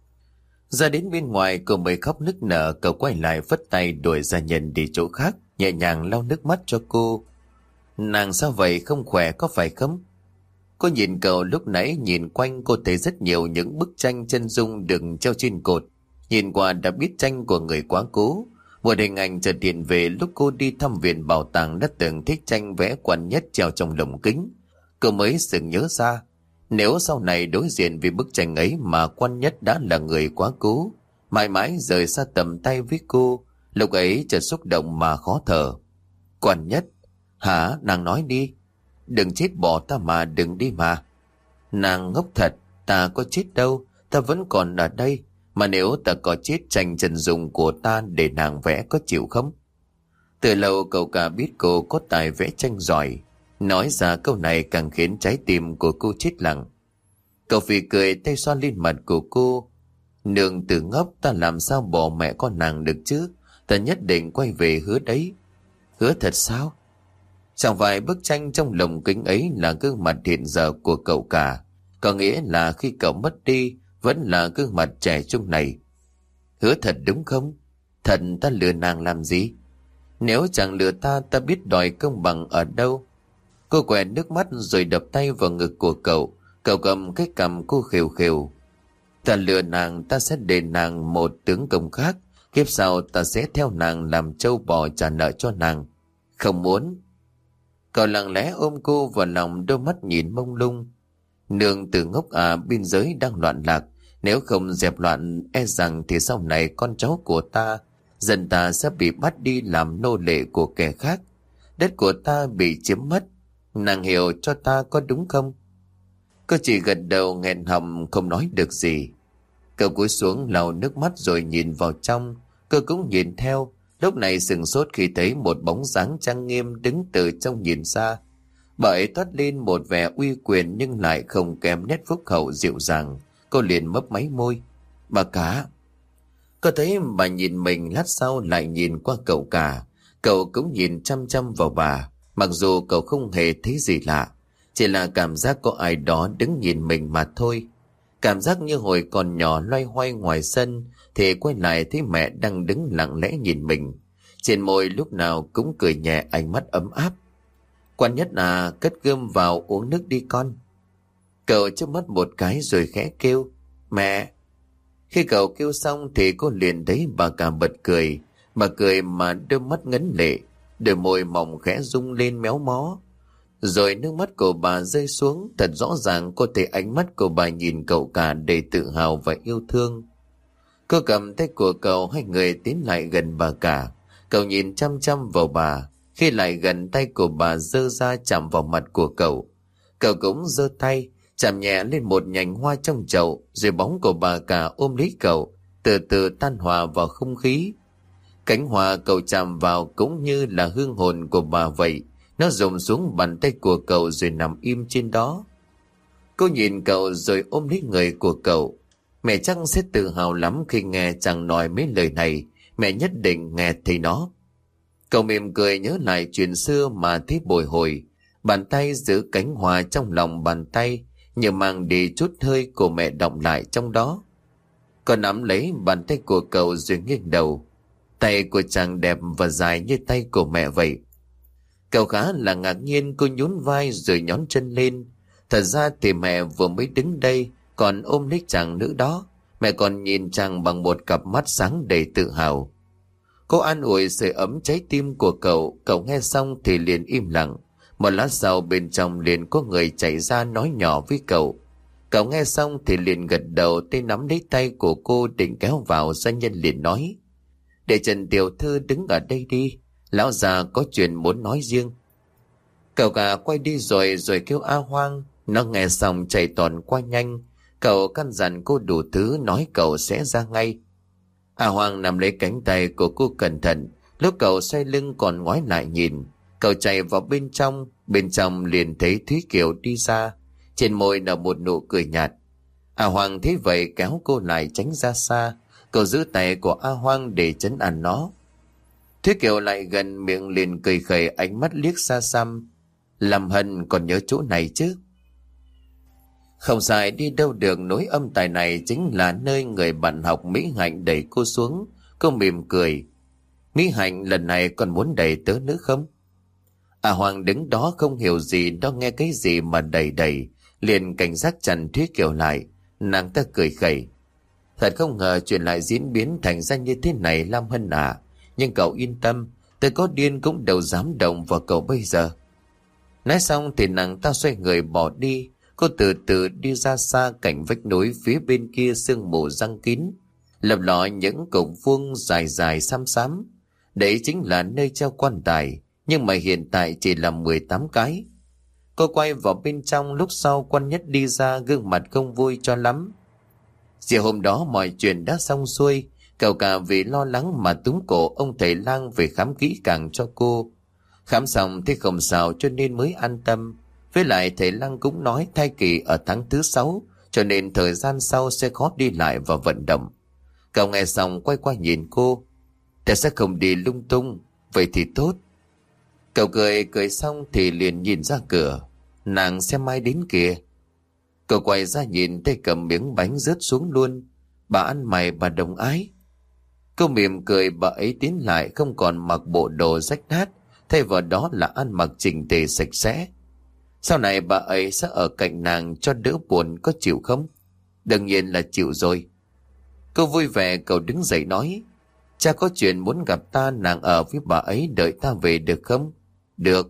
Ra đến bên ngoài cô mới khóc nức nở. Cậu quay lại phất tay đuổi gia nhân đi chỗ khác, nhẹ nhàng lau nước mắt cho cô. Nàng sao vậy, không khỏe có phải không? Cô nhìn cậu, lúc nãy nhìn quanh cô thấy rất nhiều những bức tranh chân dung được treo trên cột. Nhìn qua đã biết tranh của người quá cố. Một hình ảnh chợt hiện về lúc cô đi thăm viện bảo tàng đã từng thích tranh vẽ Quan Nhất treo trong lồng kính. Cô mới sực nhớ ra, nếu sau này đối diện với bức tranh ấy mà Quan Nhất đã là người quá cố, mãi mãi rời xa tầm tay với cô, lúc ấy chợt xúc động mà khó thở. Quan Nhất? Hả? Nàng nói đi. Đừng chết bỏ ta mà, đừng đi mà. Nàng ngốc thật, ta có chết đâu, ta vẫn còn ở đây. Mà nếu ta có chết, tranh chân dung của ta để nàng vẽ có chịu không? Từ lâu cậu cả biết cô có tài vẽ tranh giỏi. Nói ra câu này càng khiến trái tim của cô chết lặng. Cậu phì cười tay xoa lên mặt của cô. Nương tử ngốc, ta làm sao bỏ mẹ con nàng được chứ? Ta nhất định quay về, hứa đấy. Hứa thật sao? Chẳng phải bức tranh trong lồng kính ấy là gương mặt hiện giờ của cậu cả. Có nghĩa là khi cậu mất đi vẫn là gương mặt trẻ trung này. Hứa thật đúng không? Thật, ta lừa nàng làm gì? Nếu chẳng lừa ta, ta biết đòi công bằng ở đâu? Cô quẹt nước mắt rồi đập tay vào ngực của cậu. Cậu cầm cái cằm cô khều khều. Ta lừa nàng, ta sẽ đền nàng một tướng công khác. Kiếp sau ta sẽ theo nàng làm trâu bò trả nợ cho nàng. Không muốn. Cậu lặng lẽ ôm cô vào lòng, đôi mắt nhìn mông lung. Nương tử ngốc à, biên giới đang loạn lạc. Nếu không dẹp loạn, e rằng thì sau này con cháu của ta, dân ta sẽ bị bắt đi làm nô lệ của kẻ khác. Đất của ta bị chiếm mất. Nàng hiểu cho ta có đúng không? Cô chỉ gật đầu nghẹn họng không nói được gì. Cậu cúi xuống lau nước mắt rồi nhìn vào trong. Cô cũng nhìn theo. Lúc này sừng sốt khi thấy một bóng dáng trang nghiêm đứng từ trong nhìn xa. Bà ấy toát lên một vẻ uy quyền nhưng lại không kém nét phúc hậu dịu dàng. Cô liền mấp máy môi. Bà cả. Cô thấy bà nhìn mình, lát sau lại nhìn qua cậu cả. Cậu cũng nhìn chăm chăm vào bà. Mặc dù cậu không hề thấy gì lạ, chỉ là cảm giác có ai đó đứng nhìn mình mà thôi. Cảm giác như hồi còn nhỏ loay hoay ngoài sân, thì quay lại thấy mẹ đang đứng lặng lẽ nhìn mình. Trên môi lúc nào cũng cười nhẹ, ánh mắt ấm áp. Quan Nhất à, cất gươm vào uống nước đi con. Cậu chớp mắt một cái rồi khẽ kêu. Mẹ. Khi cậu kêu xong thì cô liền thấy bà cả bật cười. Bà cười mà đôi mắt ngấn lệ, đôi môi mỏng khẽ rung lên méo mó. Rồi nước mắt của bà rơi xuống. Thật rõ ràng cô thấy ánh mắt của bà nhìn cậu cả đầy tự hào và yêu thương. Cô cầm tay của cậu, hai người tiến lại gần bà cả. Cậu nhìn chăm chăm vào bà. Khi lại gần, tay của bà giơ ra chạm vào mặt của cậu. Cậu cũng giơ tay chạm nhẹ lên một nhành hoa trong chậu, rồi bóng của bà cả ôm lấy cậu, từ từ tan hòa vào không khí. Cánh hoa cậu chạm vào cũng như là hương hồn của bà vậy. Nó rụng xuống bàn tay của cậu rồi nằm im trên đó. Cô nhìn cậu rồi ôm lấy người của cậu. Mẹ chắc sẽ tự hào lắm khi nghe chàng nói mấy lời này. Mẹ nhất định nghe thấy nó. Cậu mỉm cười nhớ lại chuyện xưa mà thấy bồi hồi. Bàn tay giữ cánh hoa trong lòng bàn tay, như mang đi chút hơi của mẹ đọng lại trong đó. Cô nắm lấy bàn tay của cậu rồi nghiêng đầu. Tay của chàng đẹp và dài như tay của mẹ vậy. Cậu khá là ngạc nhiên, cô nhún vai rồi nhón chân lên. Thật ra thì mẹ vừa mới đứng đây, còn ôm lấy chàng nữ đó. Mẹ còn nhìn chàng bằng một cặp mắt sáng đầy tự hào. Cô an ủi sưởi ấm trái tim của cậu. Cậu nghe xong thì liền im lặng. Một lát sau bên trong liền có người chạy ra nói nhỏ với cậu. Cậu nghe xong thì liền gật đầu, tay nắm lấy tay của cô định kéo vào. Doanh nhân liền nói: để Trần tiểu thư đứng ở đây đi, lão già có chuyện muốn nói riêng. Cậu gà quay đi rồi rồi kêu A Hoang. Nó nghe xong chạy toàn qua nhanh. Cậu căn dặn cô đủ thứ, nói cậu sẽ ra ngay. A Hoang nắm lấy cánh tay của cô cẩn thận. Lúc cậu xoay lưng còn ngoái lại nhìn. Cậu chạy vào bên trong. Bên trong liền thấy Thúy Kiều đi ra. Trên môi là một nụ cười nhạt. A Hoang thấy vậy kéo cô lại tránh ra xa. Cậu giữ tay của A Hoang để trấn an nó. Thúy Kiều lại gần, miệng liền cười khẩy, ánh mắt liếc xa xăm. Lâm Hân còn nhớ chỗ này chứ? Không sai đi đâu được, nối âm tài này chính là nơi người bạn học Mỹ Hạnh đẩy cô xuống. Cô mỉm cười. Mỹ Hạnh, lần này còn muốn đẩy tớ nữa không? À Hoàng đứng đó không hiểu gì, nó nghe cái gì mà đẩy đẩy, liền cảnh giác chặn Thúy Kiều lại. Nàng ta cười khẩy. Thật không ngờ chuyện lại diễn biến thành ra như thế này Lam Hân à. Nhưng cậu yên tâm, tớ có điên cũng đâu dám động vào cậu bây giờ. Nói xong thì nàng ta xoay người bỏ đi. Cô từ từ đi ra xa cạnh vách núi phía bên kia, sương mù giăng kín, lập lọ những cột vuông dài dài xám xám. Đấy chính là nơi treo quan tài, nhưng mà hiện tại chỉ là mười tám cái. Cô quay vào bên trong, lúc sau Quan Nhất đi ra, gương mặt không vui cho lắm. Chiều hôm đó mọi chuyện đã xong xuôi. Cậu cả vì lo lắng mà túm cổ ông thầy lang về khám kỹ càng cho cô. Khám xong thì không sao cho nên mới an tâm. Với lại thầy Lăng cũng nói thai kỳ ở tháng thứ sáu, cho nên thời gian sau sẽ khó đi lại và vận động. Cậu nghe xong quay qua nhìn cô. Ta sẽ không đi lung tung, vậy thì tốt. Cậu cười cười xong thì liền nhìn ra cửa. Nàng xem ai đến kìa. Cậu quay ra nhìn tay cầm miếng bánh rớt xuống luôn. Bà ăn mày bà đồng ái. Cô mỉm cười, bà ấy tiến lại không còn mặc bộ đồ rách nát, thay vào đó là ăn mặc chỉnh tề sạch sẽ. Sau này bà ấy sẽ ở cạnh nàng cho đỡ buồn, có chịu không? Đương nhiên là chịu rồi. Cô vui vẻ, cậu đứng dậy nói. Cha có chuyện muốn gặp ta, nàng ở với bà ấy đợi ta về được không? Được.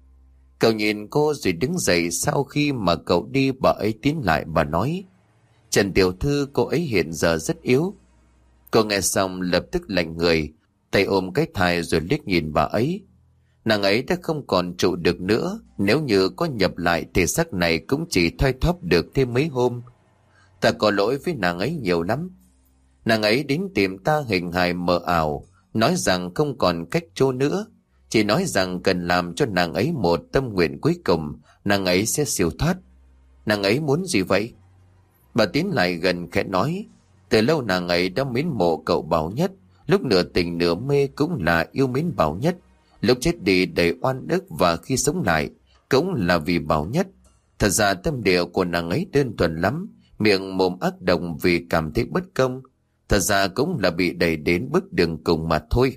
Cậu nhìn cô rồi đứng dậy. Sau khi mà cậu đi, bà ấy tiến lại, bà nói. Trần tiểu thư, cô ấy hiện giờ rất yếu. Cô nghe xong lập tức lạnh người, tay ôm cái thai rồi liếc nhìn bà ấy. Nàng ấy đã không còn trụ được nữa. Nếu như có nhập lại thì xác này cũng chỉ thoi thóp được thêm mấy hôm. Ta có lỗi với nàng ấy nhiều lắm. Nàng ấy đến tìm ta hình hài mờ ảo, nói rằng không còn cách trô nữa. Chỉ nói rằng cần làm cho nàng ấy một tâm nguyện cuối cùng, nàng ấy sẽ siêu thoát. Nàng ấy muốn gì vậy? Bà tiến lại gần khẽ nói. Từ lâu nàng ấy đã mến mộ cậu Bảo Nhất. Lúc nửa tình nửa mê cũng là yêu mến Bảo Nhất. Lúc chết đi đầy oan ức, và khi sống lại cũng là vì Bảo Nhất. Thật ra tâm địa của nàng ấy đơn thuần lắm, miệng mồm ác độc vì cảm thấy bất công. Thật ra cũng là bị đẩy đến bước đường cùng mà thôi.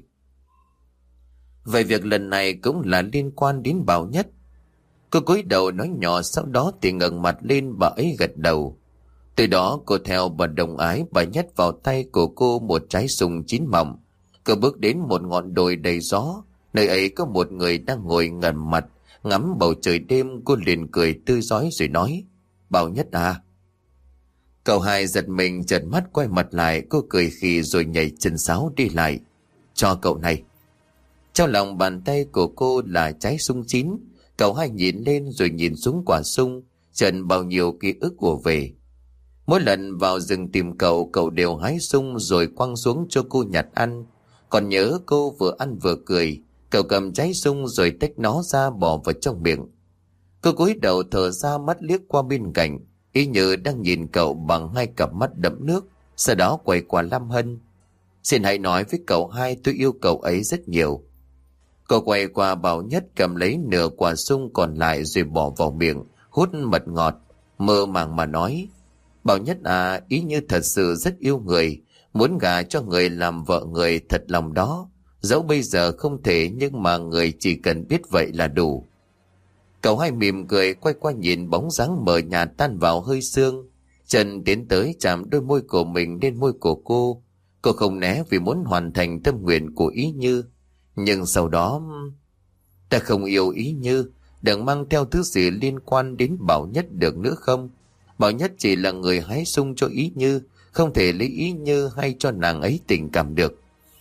Vậy việc lần này cũng là liên quan đến Bảo Nhất. Cô cúi đầu nói nhỏ, sau đó thì ngẩng mặt lên, bà ấy gật đầu. Từ đó cô theo bà đồng ái, bà nhét vào tay của cô một trái sung chín mọng. Cô bước đến một ngọn đồi đầy gió. Nơi ấy có một người đang ngồi ngẩn mặt ngắm bầu trời đêm. Cô liền cười tươi rói rồi nói. Bảo Nhất à? Cậu hai giật mình chợt mắt quay mặt lại. Cô cười khì rồi nhảy chân sáo đi lại. Cho cậu này. Trong lòng bàn tay của cô là trái sung chín. Cậu hai nhìn lên rồi nhìn xuống quả sung, chợt bao nhiêu ký ức ùa về. Mỗi lần vào rừng tìm cậu, cậu đều hái sung rồi quăng xuống cho cô nhặt ăn. Còn nhớ cô vừa ăn vừa cười. Cậu cầm trái sung rồi tách nó ra bỏ vào trong miệng. Cô cúi đầu thở ra, mắt liếc qua bên cạnh, y như đang nhìn cậu bằng hai cặp mắt đẫm nước. Sau đó quay qua Lam Hân. Xin hãy nói với cậu hai tôi yêu cậu ấy rất nhiều. Cậu quay qua Bảo Nhất, cầm lấy nửa quả sung còn lại rồi bỏ vào miệng, hút mật ngọt, mơ màng mà nói. Bảo Nhất à, ý như thật sự rất yêu người, muốn gả cho người làm vợ người thật lòng đó. Dẫu bây giờ không thể, nhưng mà người chỉ cần biết vậy là đủ. Cậu hai mỉm cười, quay qua nhìn bóng dáng mờ nhạt tan vào hơi sương. Trần tiến tới chạm đôi môi của mình lên môi của cô. Cô không né vì muốn hoàn thành tâm nguyện của Ý Như. Nhưng sau đó... Ta không yêu Ý Như, đừng mang theo thứ gì liên quan đến Bảo Nhất được nữa không? Bảo Nhất chỉ là người hái sung cho Ý Như, không thể lấy Ý Như hay cho nàng ấy tình cảm được.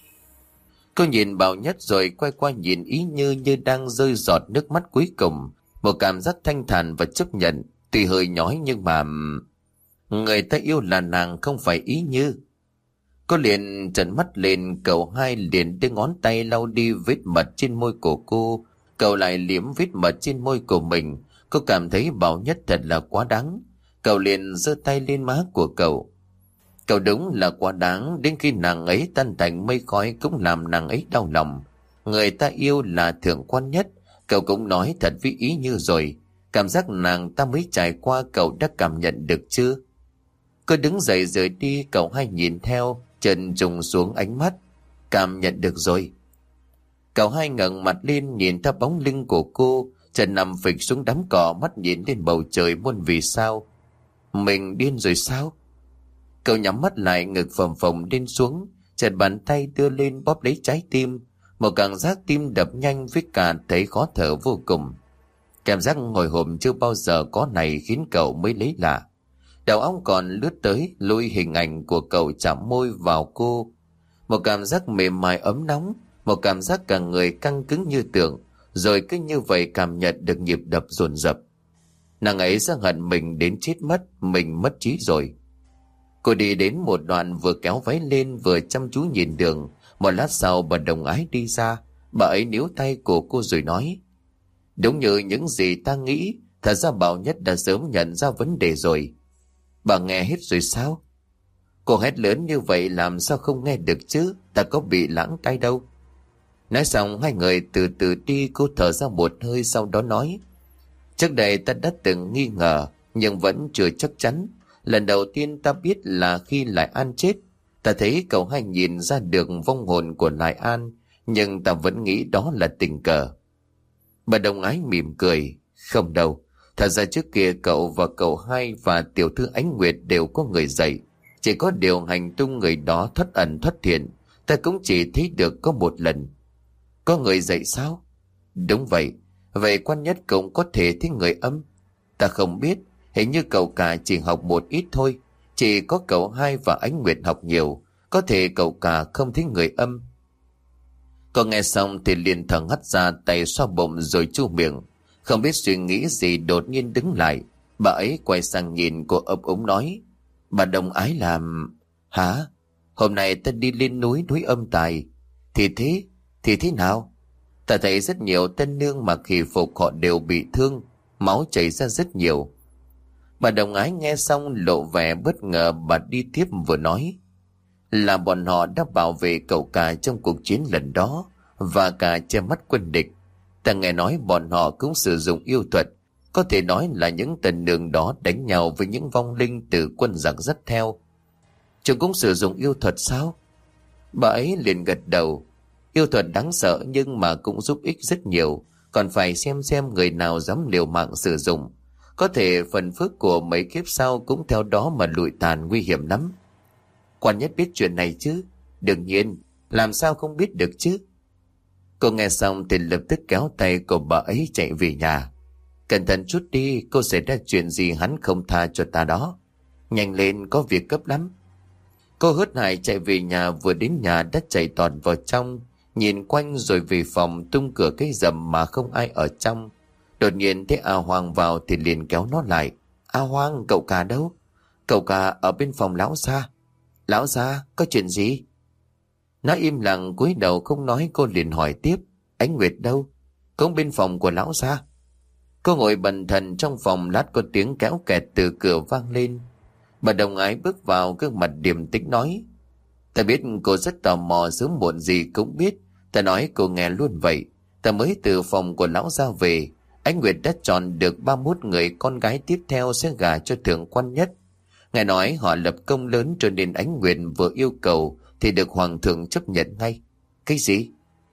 Cô nhìn Bảo Nhất rồi quay qua nhìn Ý Như như đang rơi giọt nước mắt cuối cùng. Một cảm giác thanh thản và chấp nhận, tuy hơi nhói nhưng mà... Người ta yêu là nàng không phải Ý Như. Cô liền trợn mắt lên, cậu hai liền đưa ngón tay lau đi vết mật trên môi của cô. Cậu lại liếm vết mật trên môi của mình. Cô cảm thấy Bảo Nhất thật là quá đáng. Cậu liền giơ tay lên má của cậu. Cậu đúng là quá đáng, đến khi nàng ấy tan thành mây khói cũng làm nàng ấy đau lòng. Người ta yêu là thượng quan nhất, cậu cũng nói thật với Ý Như rồi. Cảm giác nàng ta mới trải qua cậu đã cảm nhận được chưa? Cô đứng dậy rời đi, cậu hai nhìn theo, chân trùng xuống ánh mắt. Cảm nhận được rồi. Cậu hai ngẩng mặt lên nhìn theo bóng lưng của cô, chân nằm phịch xuống đám cỏ, mắt nhìn lên bầu trời muôn vì sao. Mình điên rồi sao? Cậu nhắm mắt lại, ngực phồng phồng lên xuống, chợt bàn tay đưa lên bóp lấy trái tim. Một cảm giác tim đập nhanh với cả thấy khó thở vô cùng. Cảm giác hồi hộp chưa bao giờ có này khiến cậu mới lấy lạ. Đầu óc còn lướt tới lôi hình ảnh của cậu chạm môi vào cô. Một cảm giác mềm mại ấm nóng, một cảm giác cả người căng cứng như tượng, rồi cứ như vậy cảm nhận được nhịp đập dồn dập. Nàng ấy sẽ hận mình đến chết mất, mình mất trí rồi. Cô đi đến một đoạn vừa kéo váy lên vừa chăm chú nhìn đường. Một lát sau bà Đồng Ái đi ra. Bà ấy níu tay của cô rồi nói: Đúng như những gì ta nghĩ, thật ra Bảo Nhất đã sớm nhận ra vấn đề rồi. Bà nghe hết rồi sao? Cô hét lớn như vậy làm sao không nghe được chứ? Ta có bị lãng tay đâu. Nói xong hai người từ từ đi. Cô thở ra một hơi sau đó nói: Trước đây ta đã từng nghi ngờ, nhưng vẫn chưa chắc chắn. Lần đầu tiên ta biết là khi Lại An chết. Ta thấy cậu hai nhìn ra được vong hồn của Lại An, nhưng ta vẫn nghĩ đó là tình cờ. Bà Đồng Ái mỉm cười: Không đâu, thật ra trước kia cậu và cậu hai và tiểu thư Ánh Nguyệt đều có người dạy. Chỉ có điều hành tung người đó thoát ẩn thoát hiện, ta cũng chỉ thấy được có một lần. Có người dạy sao? Đúng vậy. Vậy Quan Nhất cũng có thể thấy người âm? Ta không biết, hình như cậu cả chỉ học một ít thôi. Chỉ có cậu hai và Ánh Nguyệt học nhiều. Có thể cậu cả không thấy người âm. Cô nghe xong thì liền thở hắt ra, tay xoa bụng rồi chu miệng. Không biết suy nghĩ gì đột nhiên đứng lại. Bà ấy quay sang nhìn cô ấp úng nói: Bà Đồng Ái làm... Hả? Hôm nay ta đi lên núi núi âm tài. Thì thế? Thì thế nào? Ta thấy rất nhiều tân nương mặc hỷ phục họ đều bị thương, máu chảy ra rất nhiều. Bà Đồng Ái nghe xong lộ vẻ bất ngờ. Bà đi tiếp vừa nói: Là bọn họ đã bảo vệ cậu cả trong cuộc chiến lần đó, và cả che mắt quân địch. Ta nghe nói bọn họ cũng sử dụng yêu thuật. Có thể nói là những tần nương đó đánh nhau với những vong linh từ quân giặc dắt theo. Chúng cũng sử dụng yêu thuật sao? Bà ấy liền gật đầu. Yêu thuật đáng sợ nhưng mà cũng giúp ích rất nhiều. Còn phải xem xem người nào dám liều mạng sử dụng. Có thể phần phước của mấy kiếp sau cũng theo đó mà lụi tàn, nguy hiểm lắm. Quan Nhất biết chuyện này chứ? Đương nhiên, làm sao không biết được chứ? Cô nghe xong thì lập tức kéo tay của bà ấy chạy về nhà. Cẩn thận chút đi, cô xảy ra chuyện gì hắn không tha cho ta đó. Nhanh lên, có việc cấp lắm. Cô hớt hải chạy về nhà, vừa đến nhà đã chạy tọt vào trong, nhìn quanh rồi về phòng, tung cửa cái rầm mà không ai ở trong. Đột nhiên thấy A Hoang vào thì liền kéo nó lại. A Hoang, cậu cả đâu? Cậu cả ở bên phòng lão gia. Lão gia, có chuyện gì? Nó im lặng cúi đầu không nói. Cô liền hỏi tiếp: Ánh Nguyệt đâu? Cũng bên phòng của lão gia. Cô ngồi bần thần trong phòng, lát có tiếng kéo kẹt từ cửa vang lên. Bà Đồng Ái bước vào, gương mặt điềm tĩnh nói: Ta biết cô rất tò mò, sớm muộn gì cũng biết. Ta nói cô nghe luôn vậy. Ta mới từ phòng của lão gia về. Ánh Nguyệt đã chọn được ba mươi mốt người con gái tiếp theo sẽ gả cho thượng quan Nhất. Nghe nói họ lập công lớn cho nên Ánh Nguyệt vừa yêu cầu thì được hoàng thượng chấp nhận ngay. Cái gì?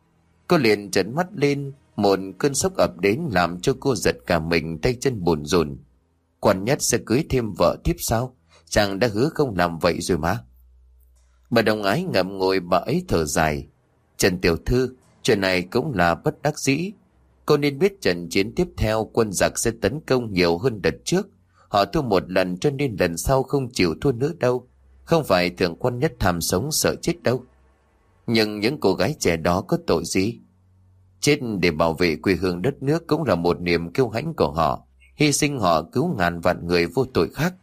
Cô liền trợn mắt lên. Một cơn sốc ập đến làm cho cô giật cả mình, tay chân bùn rùn. Quan Nhất sẽ cưới thêm vợ tiếp sao? Chàng đã hứa không làm vậy rồi mà. Bà đồng ái ngậm ngùi, bà ấy thở dài. Trần tiểu thư, chuyện này cũng là bất đắc dĩ. Cô nên biết trận chiến tiếp theo quân giặc sẽ tấn công nhiều hơn đợt trước. Họ thua một lần cho nên lần sau không chịu thua nữa đâu. Không phải thượng quan Nhất tham sống sợ chết đâu. Nhưng những cô gái trẻ đó có tội gì? Chết để bảo vệ quê hương đất nước cũng là một niềm kiêu hãnh của họ. Hy sinh họ cứu ngàn vạn người vô tội khác.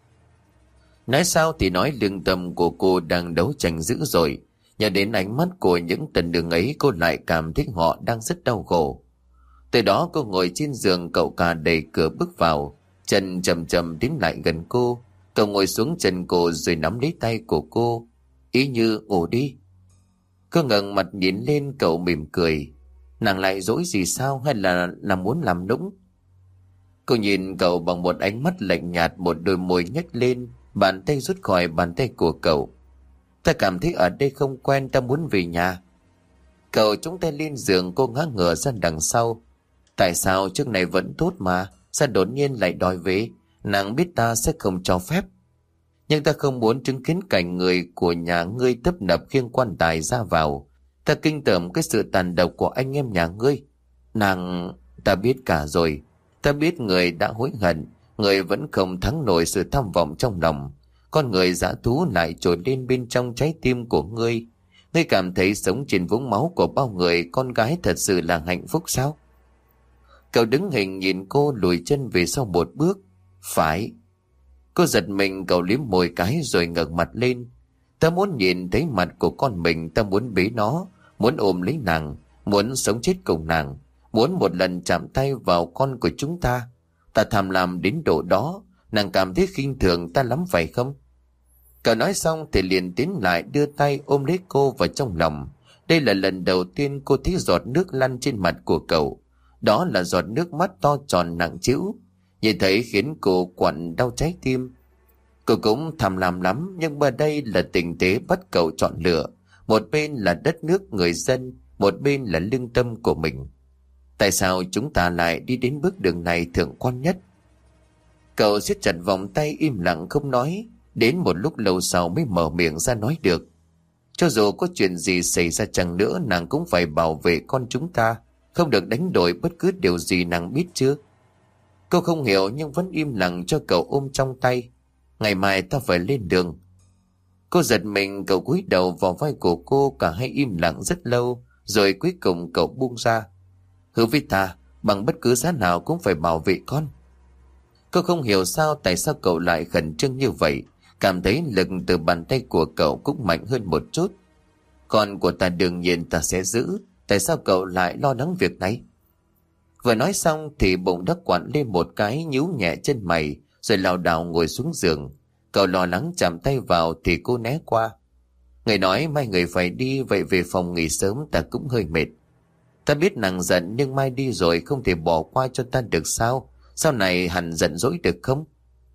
Nói sao thì nói, lương tâm của cô đang đấu tranh dữ dội. Nhờ đến ánh mắt của những tần đường ấy, cô lại cảm thấy họ đang rất đau khổ. Từ đó cô ngồi trên giường, cậu cả đẩy cửa bước vào. Chân chậm chậm tiến lại gần cô. Cậu ngồi xuống chân cô rồi nắm lấy tay của cô, ý như ngủ đi. Cô ngẩng mặt nhìn lên, cậu mỉm cười. Nàng lại dỗi gì sao, hay là là muốn làm nũng? Cô nhìn cậu bằng một ánh mắt lạnh nhạt, một đôi môi nhếch lên, bàn tay rút khỏi bàn tay của cậu. Ta cảm thấy ở đây không quen, ta muốn về nhà. Cậu chống tay lên giường, cô ngã ngửa ra đằng sau. Tại sao trước này vẫn tốt mà, sao đột nhiên lại đòi về? Nàng biết ta sẽ không cho phép. Nhưng ta không muốn chứng kiến cảnh người của nhà ngươi tấp nập khiêng quan tài ra vào. Ta kinh tởm cái sự tàn độc của anh em nhà ngươi. Nàng... ta biết cả rồi. Ta biết người đã hối hận. Người vẫn không thắng nổi sự tham vọng trong lòng. Con người dã thú lại trồi lên bên trong trái tim của ngươi. Ngươi cảm thấy sống trên vũng máu của bao người con gái thật sự là hạnh phúc sao? Cậu đứng hình nhìn cô, lùi chân về sau một bước. Phải. Cô giật mình, cậu liếm môi cái rồi ngẩng mặt lên. Ta muốn nhìn thấy mặt của con mình, ta muốn bế nó, muốn ôm lấy nàng, muốn sống chết cùng nàng, muốn một lần chạm tay vào con của chúng ta. Ta tham lam đến độ đó, nàng cảm thấy khinh thường ta lắm phải không? Cậu nói xong thì liền tiến lại, đưa tay ôm lấy cô vào trong lòng. Đây là lần đầu tiên cô thấy giọt nước lăn trên mặt của cậu. Đó là giọt nước mắt to tròn nặng trĩu. Nhìn thấy khiến cô quặn đau trái tim. Cô cũng tham lam lắm, nhưng mà đây là tình thế bắt cậu chọn lựa. Một bên là đất nước người dân, một bên là lương tâm của mình. Tại sao chúng ta lại đi đến bước đường này, thượng quan Nhất? Cậu siết chặt vòng tay, im lặng không nói. Đến một lúc lâu sau mới mở miệng ra nói được. Cho dù có chuyện gì xảy ra chăng nữa, nàng cũng phải bảo vệ con chúng ta, không được đánh đổi bất cứ điều gì, nàng biết chưa? Cô không hiểu nhưng vẫn im lặng cho cậu ôm trong tay. Ngày mai ta phải lên đường. Cô giật mình, cậu cúi đầu vào vai của cô, cả hai im lặng rất lâu, rồi cuối cùng cậu buông ra. Hứa với ta, bằng bất cứ giá nào cũng phải bảo vệ con. Cô không hiểu sao tại sao cậu lại khẩn trương như vậy, cảm thấy lực từ bàn tay của cậu cũng mạnh hơn một chút. Con của ta đương nhiên ta sẽ giữ, tại sao cậu lại lo lắng việc này? Vừa nói xong thì bụng đất quặn lên một cái, nhíu nhẹ chân mày, rồi lảo đảo ngồi xuống giường. Cậu lo lắng chạm tay vào thì cô né qua. Người nói mai người phải đi, vậy về phòng nghỉ sớm, ta cũng hơi mệt. Ta biết nàng giận nhưng mai đi rồi không thể bỏ qua cho ta được sao? Sau này hẳn giận dỗi được không?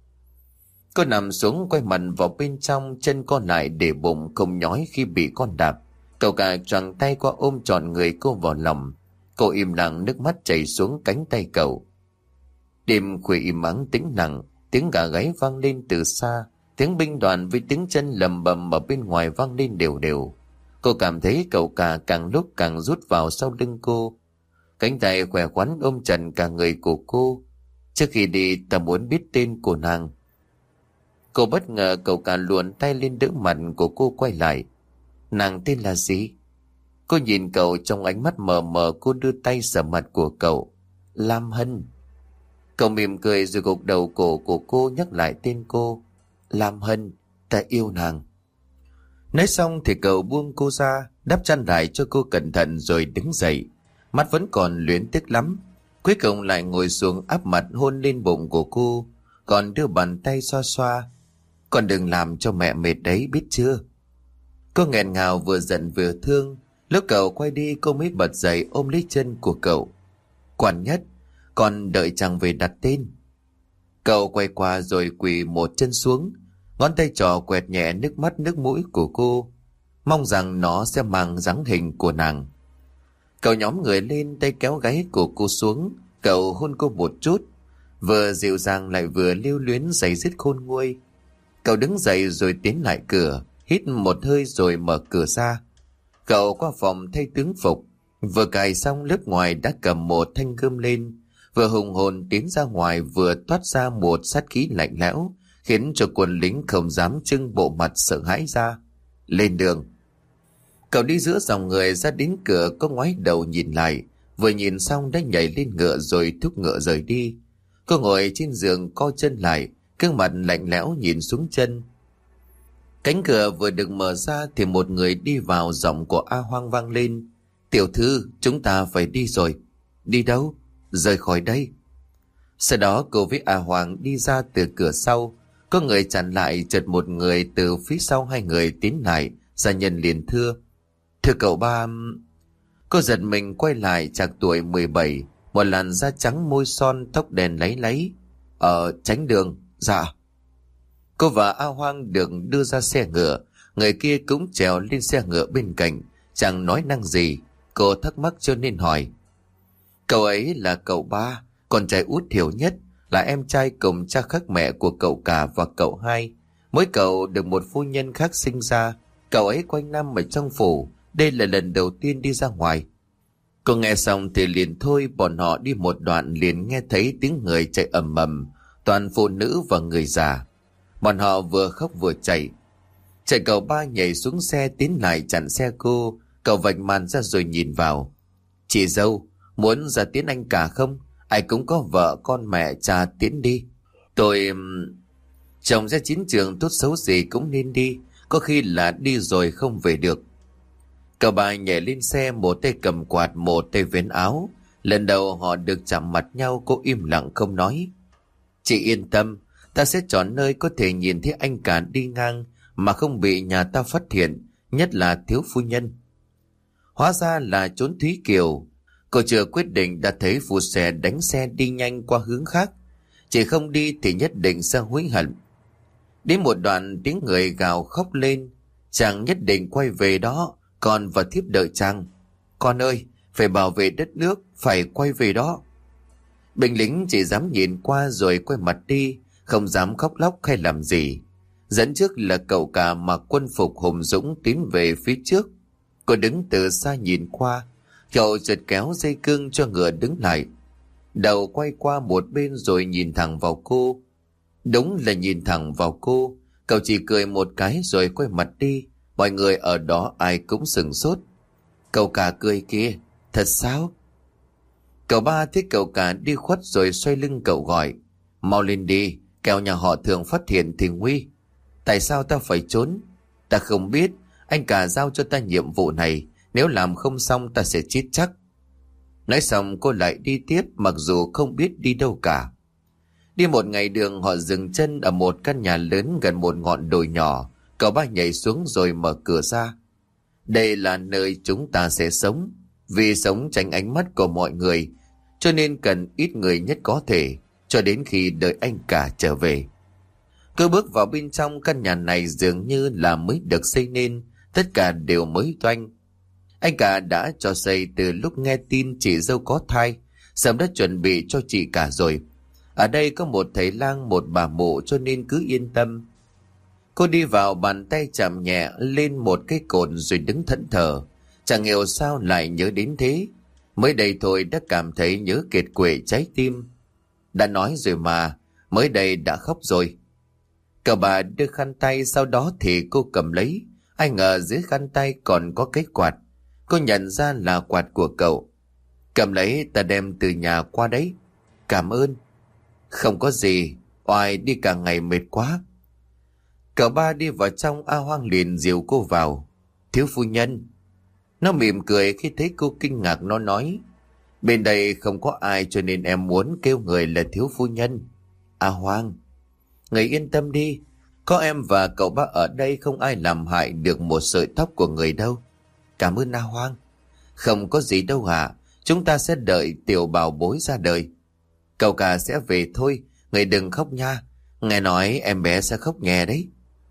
Cô nằm xuống quay mặt vào bên trong, chân co lại để bụng không nhói khi bị con đạp. Cậu cả choàng tay qua ôm trọn người cô vào lòng. Cô im lặng, nước mắt chảy xuống cánh tay cậu. Đêm khuya im ắng tĩnh lặng, tiếng gà gáy vang lên từ xa, tiếng binh đoàn với tiếng chân lầm bầm ở bên ngoài vang lên đều đều. Cô cảm thấy cậu cả càng lúc càng rút vào sau lưng cô. Cánh tay khỏe khoắn ôm chặt cả người của cô. Trước khi đi ta muốn biết tên của nàng. Cô bất ngờ cậu cả luồn tay lên đỡ mặt của cô, quay lại. Nàng tên là gì? Cô nhìn cậu, trong ánh mắt mờ mờ cô đưa tay sờ mặt của cậu. Lam Hân. Cậu mỉm cười rồi gục đầu cổ của cô, nhắc lại tên cô. Lam Hân, ta yêu nàng. Nói xong thì cậu buông cô ra, đắp chăn lại cho cô cẩn thận rồi đứng dậy. Mắt vẫn còn luyến tiếc lắm. Cuối cùng lại ngồi xuống áp mặt hôn lên bụng của cô, còn đưa bàn tay xoa xoa. Con đừng làm cho mẹ mệt đấy, biết chưa? Cô nghẹn ngào, vừa giận vừa thương. Lúc cậu quay đi cô mới bật dậy ôm lấy chân của cậu. Quan Nhất, con đợi chàng về đặt tên. Cậu quay qua rồi quỳ một chân xuống, ngón tay trỏ quẹt nhẹ nước mắt nước mũi của cô, mong rằng nó sẽ mang dáng hình của nàng. Cậu nhóm người lên, tay kéo gáy của cô xuống. Cậu hôn cô một chút, vừa dịu dàng lại vừa lưu luyến, giày dứt khôn nguôi. Cậu đứng dậy rồi tiến lại cửa, hít một hơi rồi mở cửa ra. Cậu qua phòng thay tướng phục, vừa cài xong lớp ngoài đã cầm một thanh gươm lên, vừa hùng hồn tiến ra ngoài, vừa toát ra một sát khí lạnh lẽo, khiến cho quân lính không dám trưng bộ mặt sợ hãi ra. Lên đường. Cậu đi giữa dòng người ra đến cửa, có ngoái đầu nhìn lại, vừa nhìn xong đã nhảy lên ngựa rồi thúc ngựa rời đi. Cô ngồi trên giường co chân lại, gương mặt lạnh lẽo nhìn xuống chân. Cánh cửa vừa được mở ra thì một người đi vào, giọng của A Hoang vang lên. Tiểu thư, chúng ta phải đi rồi. Đi đâu? Rời khỏi đây. Sau đó cô với A Hoang đi ra từ cửa sau. Có người chặn lại, chợt một người từ phía sau hai người tiến lại. Gia nhân liền thưa: Thưa cậu ba. Cô giật mình quay lại, chạc tuổi mười bảy, một làn da trắng, môi son, tóc đen láy láy. Ở tránh đường. Dạ. Cô và A Hoang được đưa ra xe ngựa, người kia cũng trèo lên xe ngựa bên cạnh, chẳng nói năng gì. Cô thắc mắc cho nên hỏi: Cậu ấy là cậu ba, con trai út hiểu nhất, là em trai cùng cha khác mẹ của cậu cả và cậu hai. Mỗi cậu được một phu nhân khác sinh ra. Cậu ấy quanh năm ở trong phủ, đây là lần đầu tiên đi ra ngoài. Cô nghe xong thì liền thôi. Bọn họ đi một đoạn liền nghe thấy tiếng người chạy ầm ầm, toàn phụ nữ và người già. Bọn họ vừa khóc vừa chạy. Chạy cậu ba nhảy xuống xe tiến lại chặn xe cô. Cậu vạch màn ra rồi nhìn vào. Chị dâu, muốn ra tiễn anh cả không? Ai cũng có vợ con mẹ cha, tiễn đi. Tôi... Chồng ra chiến trường tốt xấu gì cũng nên đi, có khi là đi rồi không về được. Cậu ba nhảy lên xe, một tay cầm quạt, một tay vén áo. Lần đầu họ được chạm mặt nhau, cô im lặng không nói. Chị yên tâm, ta sẽ chọn nơi có thể nhìn thấy anh cả đi ngang mà không bị nhà ta phát hiện, nhất là thiếu phu nhân. Hóa ra là trốn Thúy Kiều. Cô chưa quyết định đã thấy phụ xe đánh xe đi nhanh qua hướng khác. Chỉ không đi thì nhất định sẽ hối hận. Đến một đoạn tiếng người gào khóc lên. Chàng nhất định quay về đó, con và thiếp đợi chàng. Con ơi, phải bảo vệ đất nước, phải quay về đó. Binh lính chỉ dám nhìn qua rồi quay mặt đi, không dám khóc lóc hay làm gì. Dẫn trước là cậu cả mặc quân phục hùng dũng tiến về phía trước. Cô đứng từ xa nhìn qua, cậu chợt kéo dây cương cho ngựa đứng lại. Đầu quay qua một bên rồi nhìn thẳng vào cô. Đúng là nhìn thẳng vào cô. Cậu chỉ cười một cái rồi quay mặt đi. Mọi người ở đó ai cũng sửng sốt. Cậu cả cười kia, thật sao? Cậu ba thấy cậu cả đi khuất rồi xoay lưng cậu gọi: Mau lên đi, kẻo nhà họ thường phát hiện thì nguy. Tại sao ta phải trốn? Ta không biết, anh cả giao cho ta nhiệm vụ này, nếu làm không xong ta sẽ chết chắc. Nói xong cô lại đi tiếp, mặc dù không biết đi đâu cả. Đi một ngày đường họ dừng chân ở một căn nhà lớn gần một ngọn đồi nhỏ. Cậu ba nhảy xuống rồi mở cửa ra. Đây là nơi chúng ta sẽ sống. Vì sống tránh ánh mắt của mọi người, cho nên cần ít người nhất có thể, cho đến khi đợi anh cả trở về. Cứ bước vào bên trong căn nhà này dường như là mới được xây nên, tất cả đều mới toanh. Anh cả đã cho xây từ lúc nghe tin chị dâu có thai, sớm đã chuẩn bị cho chị cả rồi. Ở đây có một thầy lang, một bà mụ, cho nên cứ yên tâm. Cô đi vào, bàn tay chạm nhẹ lên một cái cột rồi đứng thẫn thờ. Chẳng hiểu sao lại nhớ đến thế. Mới đây thôi đã cảm thấy nhớ kiệt quệ trái tim. Đã nói rồi mà, mới đây đã khóc rồi. Cậu bà đưa khăn tay, sau đó thì cô cầm lấy. Ai ngờ dưới khăn tay còn có cái quạt. Cô nhận ra là quạt của cậu. Cầm lấy, ta đem từ nhà qua đấy. Cảm ơn. Không có gì, oai đi cả ngày mệt quá. Cậu ba đi vào trong, A Hoang liền dìu cô vào. Thiếu phu nhân. Nó mỉm cười khi thấy cô kinh ngạc, nó nói: Bên đây không có ai cho nên em muốn kêu người là thiếu phu nhân. A Hoang, người yên tâm đi, có em và cậu ba ở đây không ai làm hại được một sợi tóc của người đâu. Cảm ơn A Hoang. Không có gì đâu hả, chúng ta sẽ đợi tiểu bảo bối ra đời. Cậu cả sẽ về thôi, người đừng khóc nha. Nghe nói em bé sẽ khóc nhè đấy.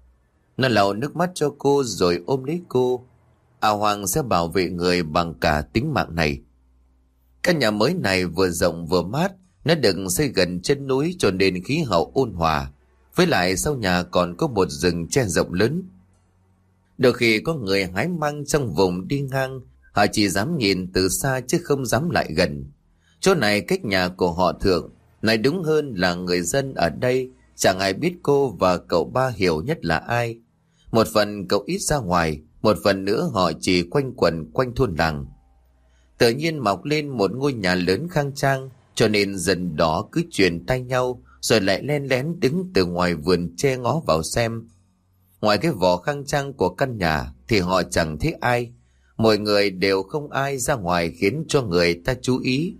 Nó lau nước mắt cho cô rồi ôm lấy cô. A Hoang sẽ bảo vệ người bằng cả tính mạng này. Căn nhà mới này vừa rộng vừa mát. Nó được xây gần chân núi cho nên khí hậu ôn hòa. Với lại sau nhà còn có một rừng tre rộng lớn. Đôi khi có người hái măng trong vùng đi ngang, họ chỉ dám nhìn từ xa chứ không dám lại gần. Chỗ này cách nhà của họ Thượng, nói đúng hơn là người dân ở đây chẳng ai biết cô và cậu ba Hiểu nhất là ai. Một phần cậu ít ra ngoài, một phần nữa họ chỉ quanh quẩn quanh thôn làng. Tự nhiên mọc lên một ngôi nhà lớn khang trang, cho nên dân đó cứ truyền tay nhau rồi lại len lén đứng từ ngoài vườn che ngó vào xem. Ngoài cái vỏ khang trang của căn nhà thì họ chẳng thấy ai. Mọi người đều không ai ra ngoài khiến cho người ta chú ý.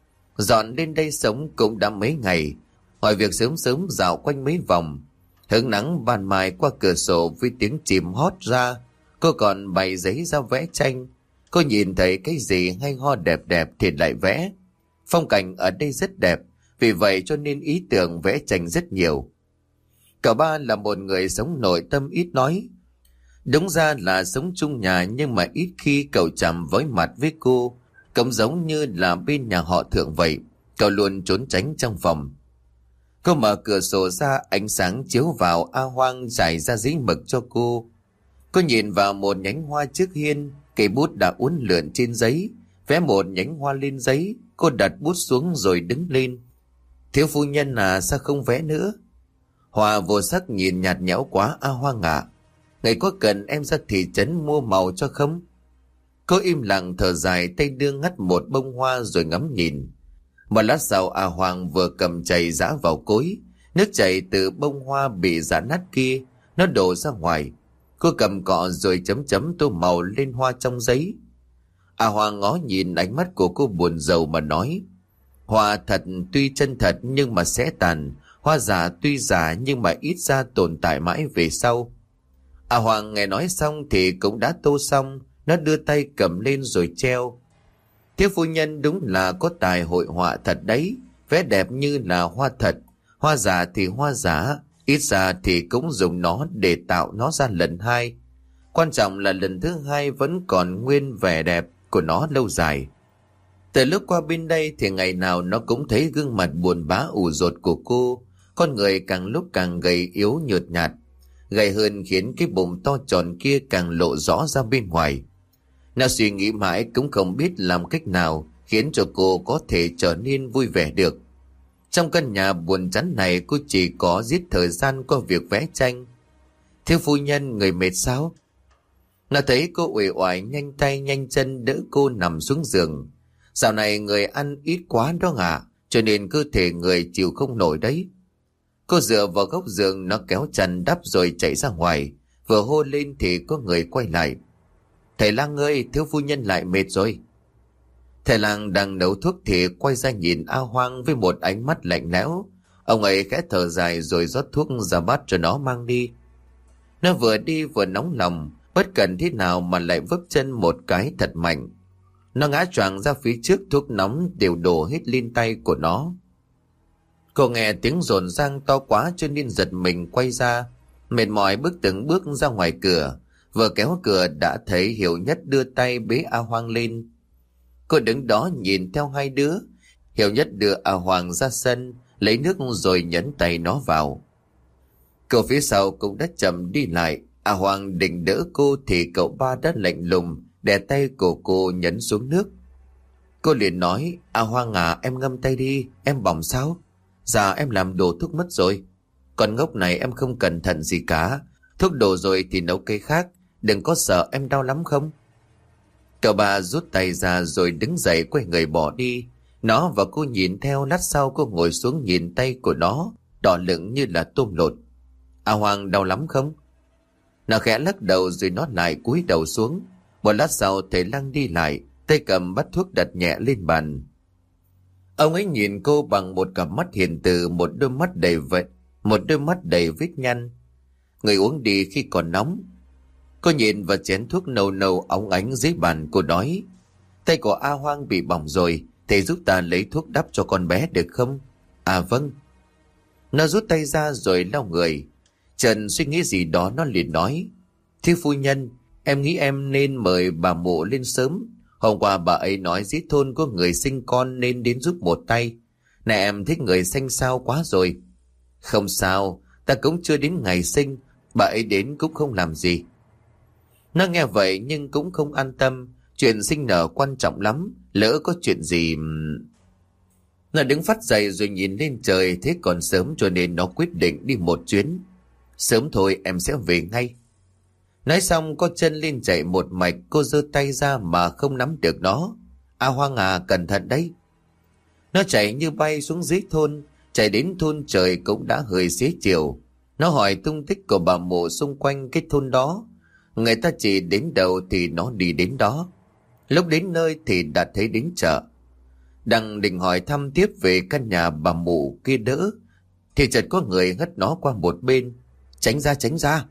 Dọn lên đây sống cũng đã mấy ngày, ngoài việc sớm sớm dạo quanh mấy vòng, hứng nắng ban mai qua cửa sổ với tiếng chim hót ra, cô còn bày giấy ra vẽ tranh. Cô nhìn thấy cái gì hay ho đẹp đẹp thì lại vẽ. Phong cảnh ở đây rất đẹp, vì vậy cho nên ý tưởng vẽ tranh rất nhiều. Cậu ba là một người sống nội tâm ít nói. Đúng ra là sống chung nhà, nhưng mà ít khi cậu chạm với mặt với cô. Cũng giống như là bên nhà họ Thượng vậy, cậu luôn trốn tránh trong phòng. Cô mở cửa sổ ra, ánh sáng chiếu vào, A Hoang trải ra giấy mực cho cô. Cô nhìn vào một nhánh hoa trước hiên, cây bút đã uốn lượn trên giấy, vẽ một nhánh hoa lên giấy. Cô đặt bút xuống rồi đứng lên. Thiếu phu nhân à, sao không vẽ nữa? Hoa vô sắc nhìn nhạt nhẽo quá, A Hoang ạ. Ngày có cần em ra thị trấn mua màu cho không? Cô im lặng thở dài, tay đưa ngắt một bông hoa rồi ngắm nhìn. Một lát sau, A Hoàng vừa cầm chày giã vào cối. Nước chảy từ bông hoa bị giã nát kia nó đổ ra ngoài. Cô cầm cọ rồi chấm chấm tô màu lên hoa trong giấy. A Hoàng ngó nhìn ánh mắt của cô buồn rầu mà nói: Hoa thật tuy chân thật nhưng mà sẽ tàn, hoa giả tuy giả nhưng mà ít ra tồn tại mãi về sau. A Hoàng nghe nói xong thì cũng đã tô xong. Nó đưa tay cầm lên rồi treo. Thiếu phu nhân đúng là có tài hội họa thật đấy, vẽ đẹp như là hoa thật, hoa giả thì hoa giả, ít ra thì cũng dùng nó để tạo nó ra lần hai. Quan trọng là lần thứ hai vẫn còn nguyên vẻ đẹp của nó lâu dài. Từ lúc qua bên đây thì ngày nào nó cũng thấy gương mặt buồn bã ủ rột của cô. Con người càng lúc càng gầy yếu nhợt nhạt, gầy hơn khiến cái bụng to tròn kia càng lộ rõ ra bên ngoài. Nó suy nghĩ mãi cũng không biết làm cách nào khiến cho cô có thể trở nên vui vẻ được. Trong căn nhà buồn chán này, cô chỉ có giết thời gian qua việc vẽ tranh. Thiếu phu nhân, người mệt sao? Nó thấy cô uể oải, nhanh tay nhanh chân đỡ cô nằm xuống giường. Dạo này người ăn ít quá đó ạ, cho nên cơ thể người chịu không nổi đấy. Cô dựa vào góc giường, nó kéo chăn đắp rồi chạy ra ngoài. Vừa hô lên thì có người quay lại. Thầy lang ơi, thiếu phu nhân lại mệt rồi. Thầy lang đang nấu thuốc thì quay ra nhìn A Hoang với một ánh mắt lạnh lẽo. Ông ấy khẽ thở dài rồi rót thuốc ra bát cho nó mang đi. Nó vừa đi vừa nóng lòng, bất cần thế nào mà lại vấp chân một cái thật mạnh. Nó ngã choàng ra phía trước, thuốc nóng đều đổ hết lên tay của nó. Cô nghe tiếng rồn rang to quá cho nên giật mình quay ra, mệt mỏi bước từng bước ra ngoài cửa. Vừa kéo cửa đã thấy Hiểu Nhất đưa tay bế A Hoang lên. Cô đứng đó nhìn theo hai đứa. Hiểu Nhất đưa A Hoang ra sân, lấy nước rồi nhấn tay nó vào. Cô phía sau cũng đã chậm đi lại. A Hoang định đỡ cô thì cậu ba đã lạnh lùng đè tay của cô nhấn xuống nước. Cô liền nói: A Hoang à, em ngâm tay đi, em bỏng sao? Dạ em làm đổ thuốc mất rồi. Còn ngốc này, em không cẩn thận gì cả. Thuốc đổ rồi thì nấu cây khác, đừng có sợ em đau lắm không? Cậu ba rút tay ra rồi đứng dậy quay người bỏ đi. Nó và cô nhìn theo, lát sau cô ngồi xuống nhìn tay của nó, đỏ lựng như là tôm lột. A Hoàng đau lắm không? Nó khẽ lắc đầu rồi nó lại cúi đầu xuống. Một lát sau thầy Lăng đi lại, tay cầm bát thuốc đặt nhẹ lên bàn. Ông ấy nhìn cô bằng một cặp mắt hiền từ, một đôi mắt đầy vết, một đôi mắt đầy vết nhăn. Người uống đi khi còn nóng. Cô nhìn vào chén thuốc nâu nâu óng ánh dưới bàn, cô nói: Tay của A Hoang bị bỏng rồi, thầy giúp ta lấy thuốc đắp cho con bé được không? À vâng. Nó rút tay ra rồi lau người. Trần suy nghĩ gì đó, nó liền nói: Thưa phu nhân, em nghĩ em nên mời bà mụ lên sớm. Hôm qua bà ấy nói dưới thôn có người sinh con nên đến giúp một tay. Này em thích người xanh xao quá rồi. Không sao, ta cũng chưa đến ngày sinh, bà ấy đến cũng không làm gì. Nó nghe vậy nhưng cũng không an tâm. Chuyện sinh nở quan trọng lắm, lỡ có chuyện gì... Nó đứng phát dậy rồi nhìn lên trời, thế còn sớm cho nên nó quyết định đi một chuyến. Sớm thôi em sẽ về ngay. Nói xong có chân lên chạy một mạch, cô giơ tay ra mà không nắm được nó. A Hoang à, cẩn thận đấy. Nó chạy như bay xuống dưới thôn, chạy đến thôn trời cũng đã hơi xế chiều. Nó hỏi tung tích của bà mụ xung quanh cái thôn đó. Người ta chỉ đến đâu thì nó đi đến đó. Lúc đến nơi thì đã thấy đến chợ. Đang định hỏi thăm tiếp về căn nhà bà mụ kia đỡ, thì chợt có người hất nó qua một bên. Tránh ra, tránh ra.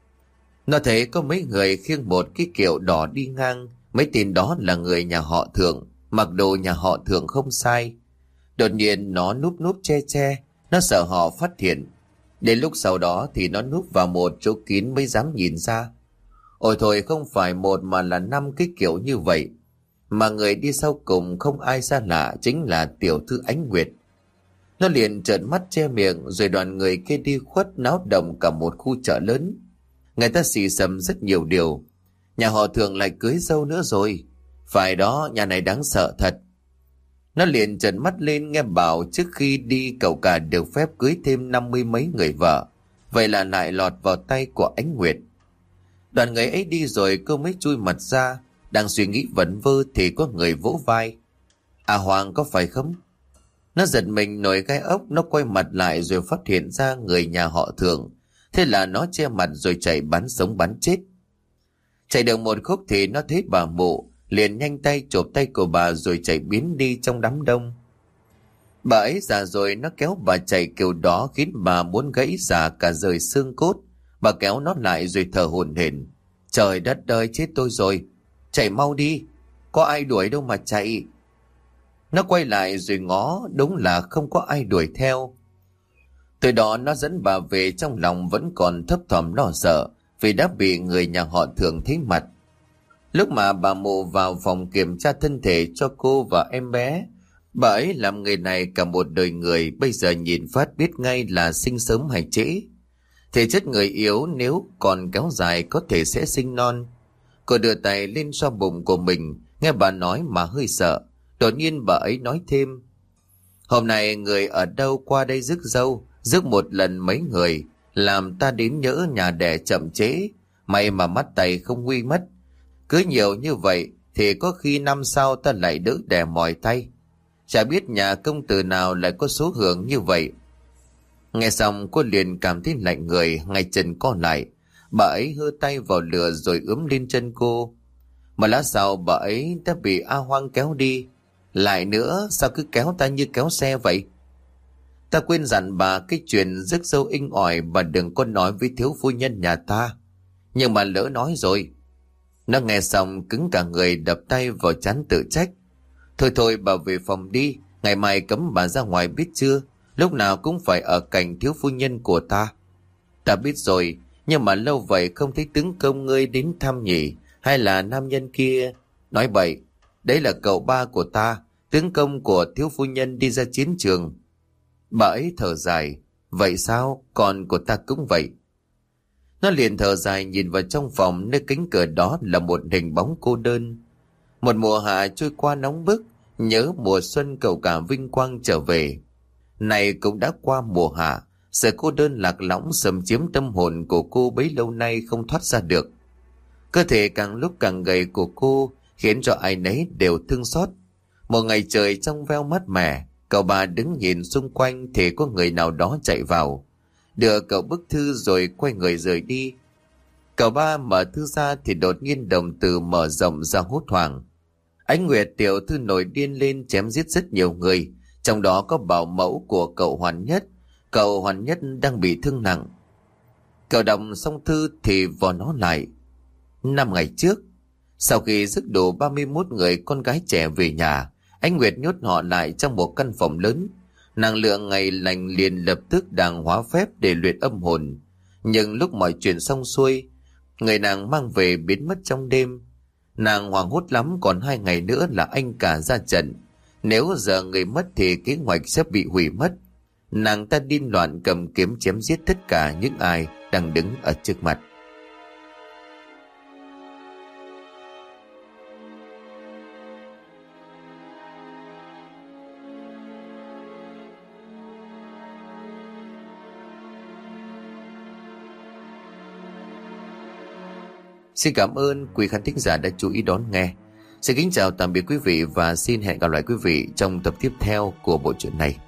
Nó thấy có mấy người khiêng một cái kiệu đỏ đi ngang. Mấy tên đó là người nhà họ Thượng, mặc đồ nhà họ Thượng không sai. Đột nhiên nó núp núp che che, nó sợ họ phát hiện. Đến lúc sau đó thì nó núp vào một chỗ kín mới dám nhìn ra. Ôi thôi, không phải một mà là năm cái kiểu như vậy. Mà người đi sau cùng không ai xa lạ, chính là tiểu thư Ánh Nguyệt. Nó liền trợn mắt che miệng, rồi đoàn người kia đi khuất náo động cả một khu chợ lớn. Người ta xì xầm rất nhiều điều. Nhà họ Thượng lại cưới dâu nữa rồi. Phải đó, nhà này đáng sợ thật. Nó liền trợn mắt lên nghe bảo trước khi đi cậu cả được phép cưới thêm năm mươi mấy người vợ. Vậy là lại lọt vào tay của Ánh Nguyệt. Đoàn người ấy đi rồi cô mới chui mặt ra. Đang suy nghĩ vẩn vơ thì có người vỗ vai. À Hoàng có phải không? Nó giật mình nổi gai ốc. Nó quay mặt lại rồi phát hiện ra người nhà họ Thượng. Thế là nó che mặt rồi chạy bắn sống bắn chết. Chạy được một khúc thì nó thấy bà mụ, liền nhanh tay chộp tay của bà rồi chạy biến đi trong đám đông. Bà ấy già rồi, nó kéo bà chạy kiểu đó khiến bà muốn gãy già cả rời xương cốt. Bà kéo nó lại rồi thở hổn hển. Trời đất ơi, chết tôi rồi. Chạy mau đi, có ai đuổi đâu mà chạy. Nó quay lại rồi ngó, đúng là không có ai đuổi theo. Từ đó nó dẫn bà về, trong lòng vẫn còn thấp thỏm lo sợ vì đã bị người nhà họ Thượng thấy mặt. Lúc mà bà mụ vào phòng kiểm tra thân thể cho cô và em bé, bà ấy làm người này cả một đời người, bây giờ nhìn phát biết ngay là sinh sớm hay trễ. Thể chất người yếu nếu còn kéo dài có thể sẽ sinh non. Cô đưa tay lên xoa bụng của mình, nghe bà nói mà hơi sợ. Đột nhiên bà ấy nói thêm: Hôm nay người ở đâu qua đây rước dâu, rước một lần mấy người, làm ta đến nhỡ nhà đẻ chậm chế. May mà mắt tay không nguy mất. Cứ nhiều như vậy thì có khi năm sau ta lại đỡ đẻ mỏi tay. Chả biết nhà công tử nào lại có số hưởng như vậy. Nghe xong cô liền cảm thấy lạnh người, ngay chân co lại. Bà ấy hơ tay vào lửa rồi ướm lên chân cô. Mà lát sau bà ấy đã bị A Hoang kéo đi. Lại nữa, sao cứ kéo ta như kéo xe vậy? Ta quên dặn bà cái chuyện rước dâu inh ỏi bà đừng có nói với thiếu phu nhân nhà ta. Nhưng mà lỡ nói rồi. Nó nghe xong cứng cả người, đập tay vào trán tự trách. Thôi thôi, bà về phòng đi, ngày mai cấm bà ra ngoài biết chưa? Lúc nào cũng phải ở cạnh thiếu phu nhân của ta. Ta biết rồi, nhưng mà lâu vậy không thấy tướng công ngươi đến thăm nhỉ? Hay là nam nhân kia? Nói bậy, đấy là cậu ba của ta, tướng công của thiếu phu nhân đi ra chiến trường. Bà ấy thở dài. Vậy sao? Con của ta cũng vậy. Nó liền thở dài nhìn vào trong phòng, nơi cánh cửa đó là một hình bóng cô đơn. Một mùa hạ trôi qua nóng bức, nhớ mùa xuân cầu cả vinh quang trở về. Này cũng đã qua mùa hạ, sự cô đơn lạc lõng xâm chiếm tâm hồn của cô bấy lâu nay không thoát ra được. Cơ thể càng lúc càng gầy của cô khiến cho ai nấy đều thương xót. Một ngày trời trong veo mát mẻ, cậu bà đứng nhìn xung quanh thì có người nào đó chạy vào, đưa cậu bức thư rồi quay người rời đi. Cậu ba mở thư ra thì đột nhiên đồng tử mở rộng ra hốt hoảng. Ánh Nguyệt tiểu thư nổi điên lên chém giết rất nhiều người, trong đó có bảo mẫu của cậu Hoàn Nhất. Cậu Hoàn Nhất đang bị thương nặng. Cậu đọc xong thư thì vò nó lại. Năm ngày trước, sau khi rước đủ ba mươi mốt người con gái trẻ về nhà, Ánh Nguyệt nhốt họ lại trong một căn phòng lớn. Nàng lượng ngày lành liền lập tức đàng hóa phép để luyện âm hồn. Nhưng lúc mọi chuyện xong xuôi, người nàng mang về biến mất trong đêm. Nàng hoảng hốt lắm, còn hai ngày nữa là anh cả ra trận. Nếu giờ người mất thì kế hoạch sẽ bị hủy mất. Nàng ta điên loạn cầm kiếm chém giết tất cả những ai đang đứng ở trước mặt. Xin cảm ơn quý khán thính giả đã chú ý đón nghe. Xin kính chào tạm biệt quý vị và xin hẹn gặp lại quý vị trong tập tiếp theo của bộ truyện này.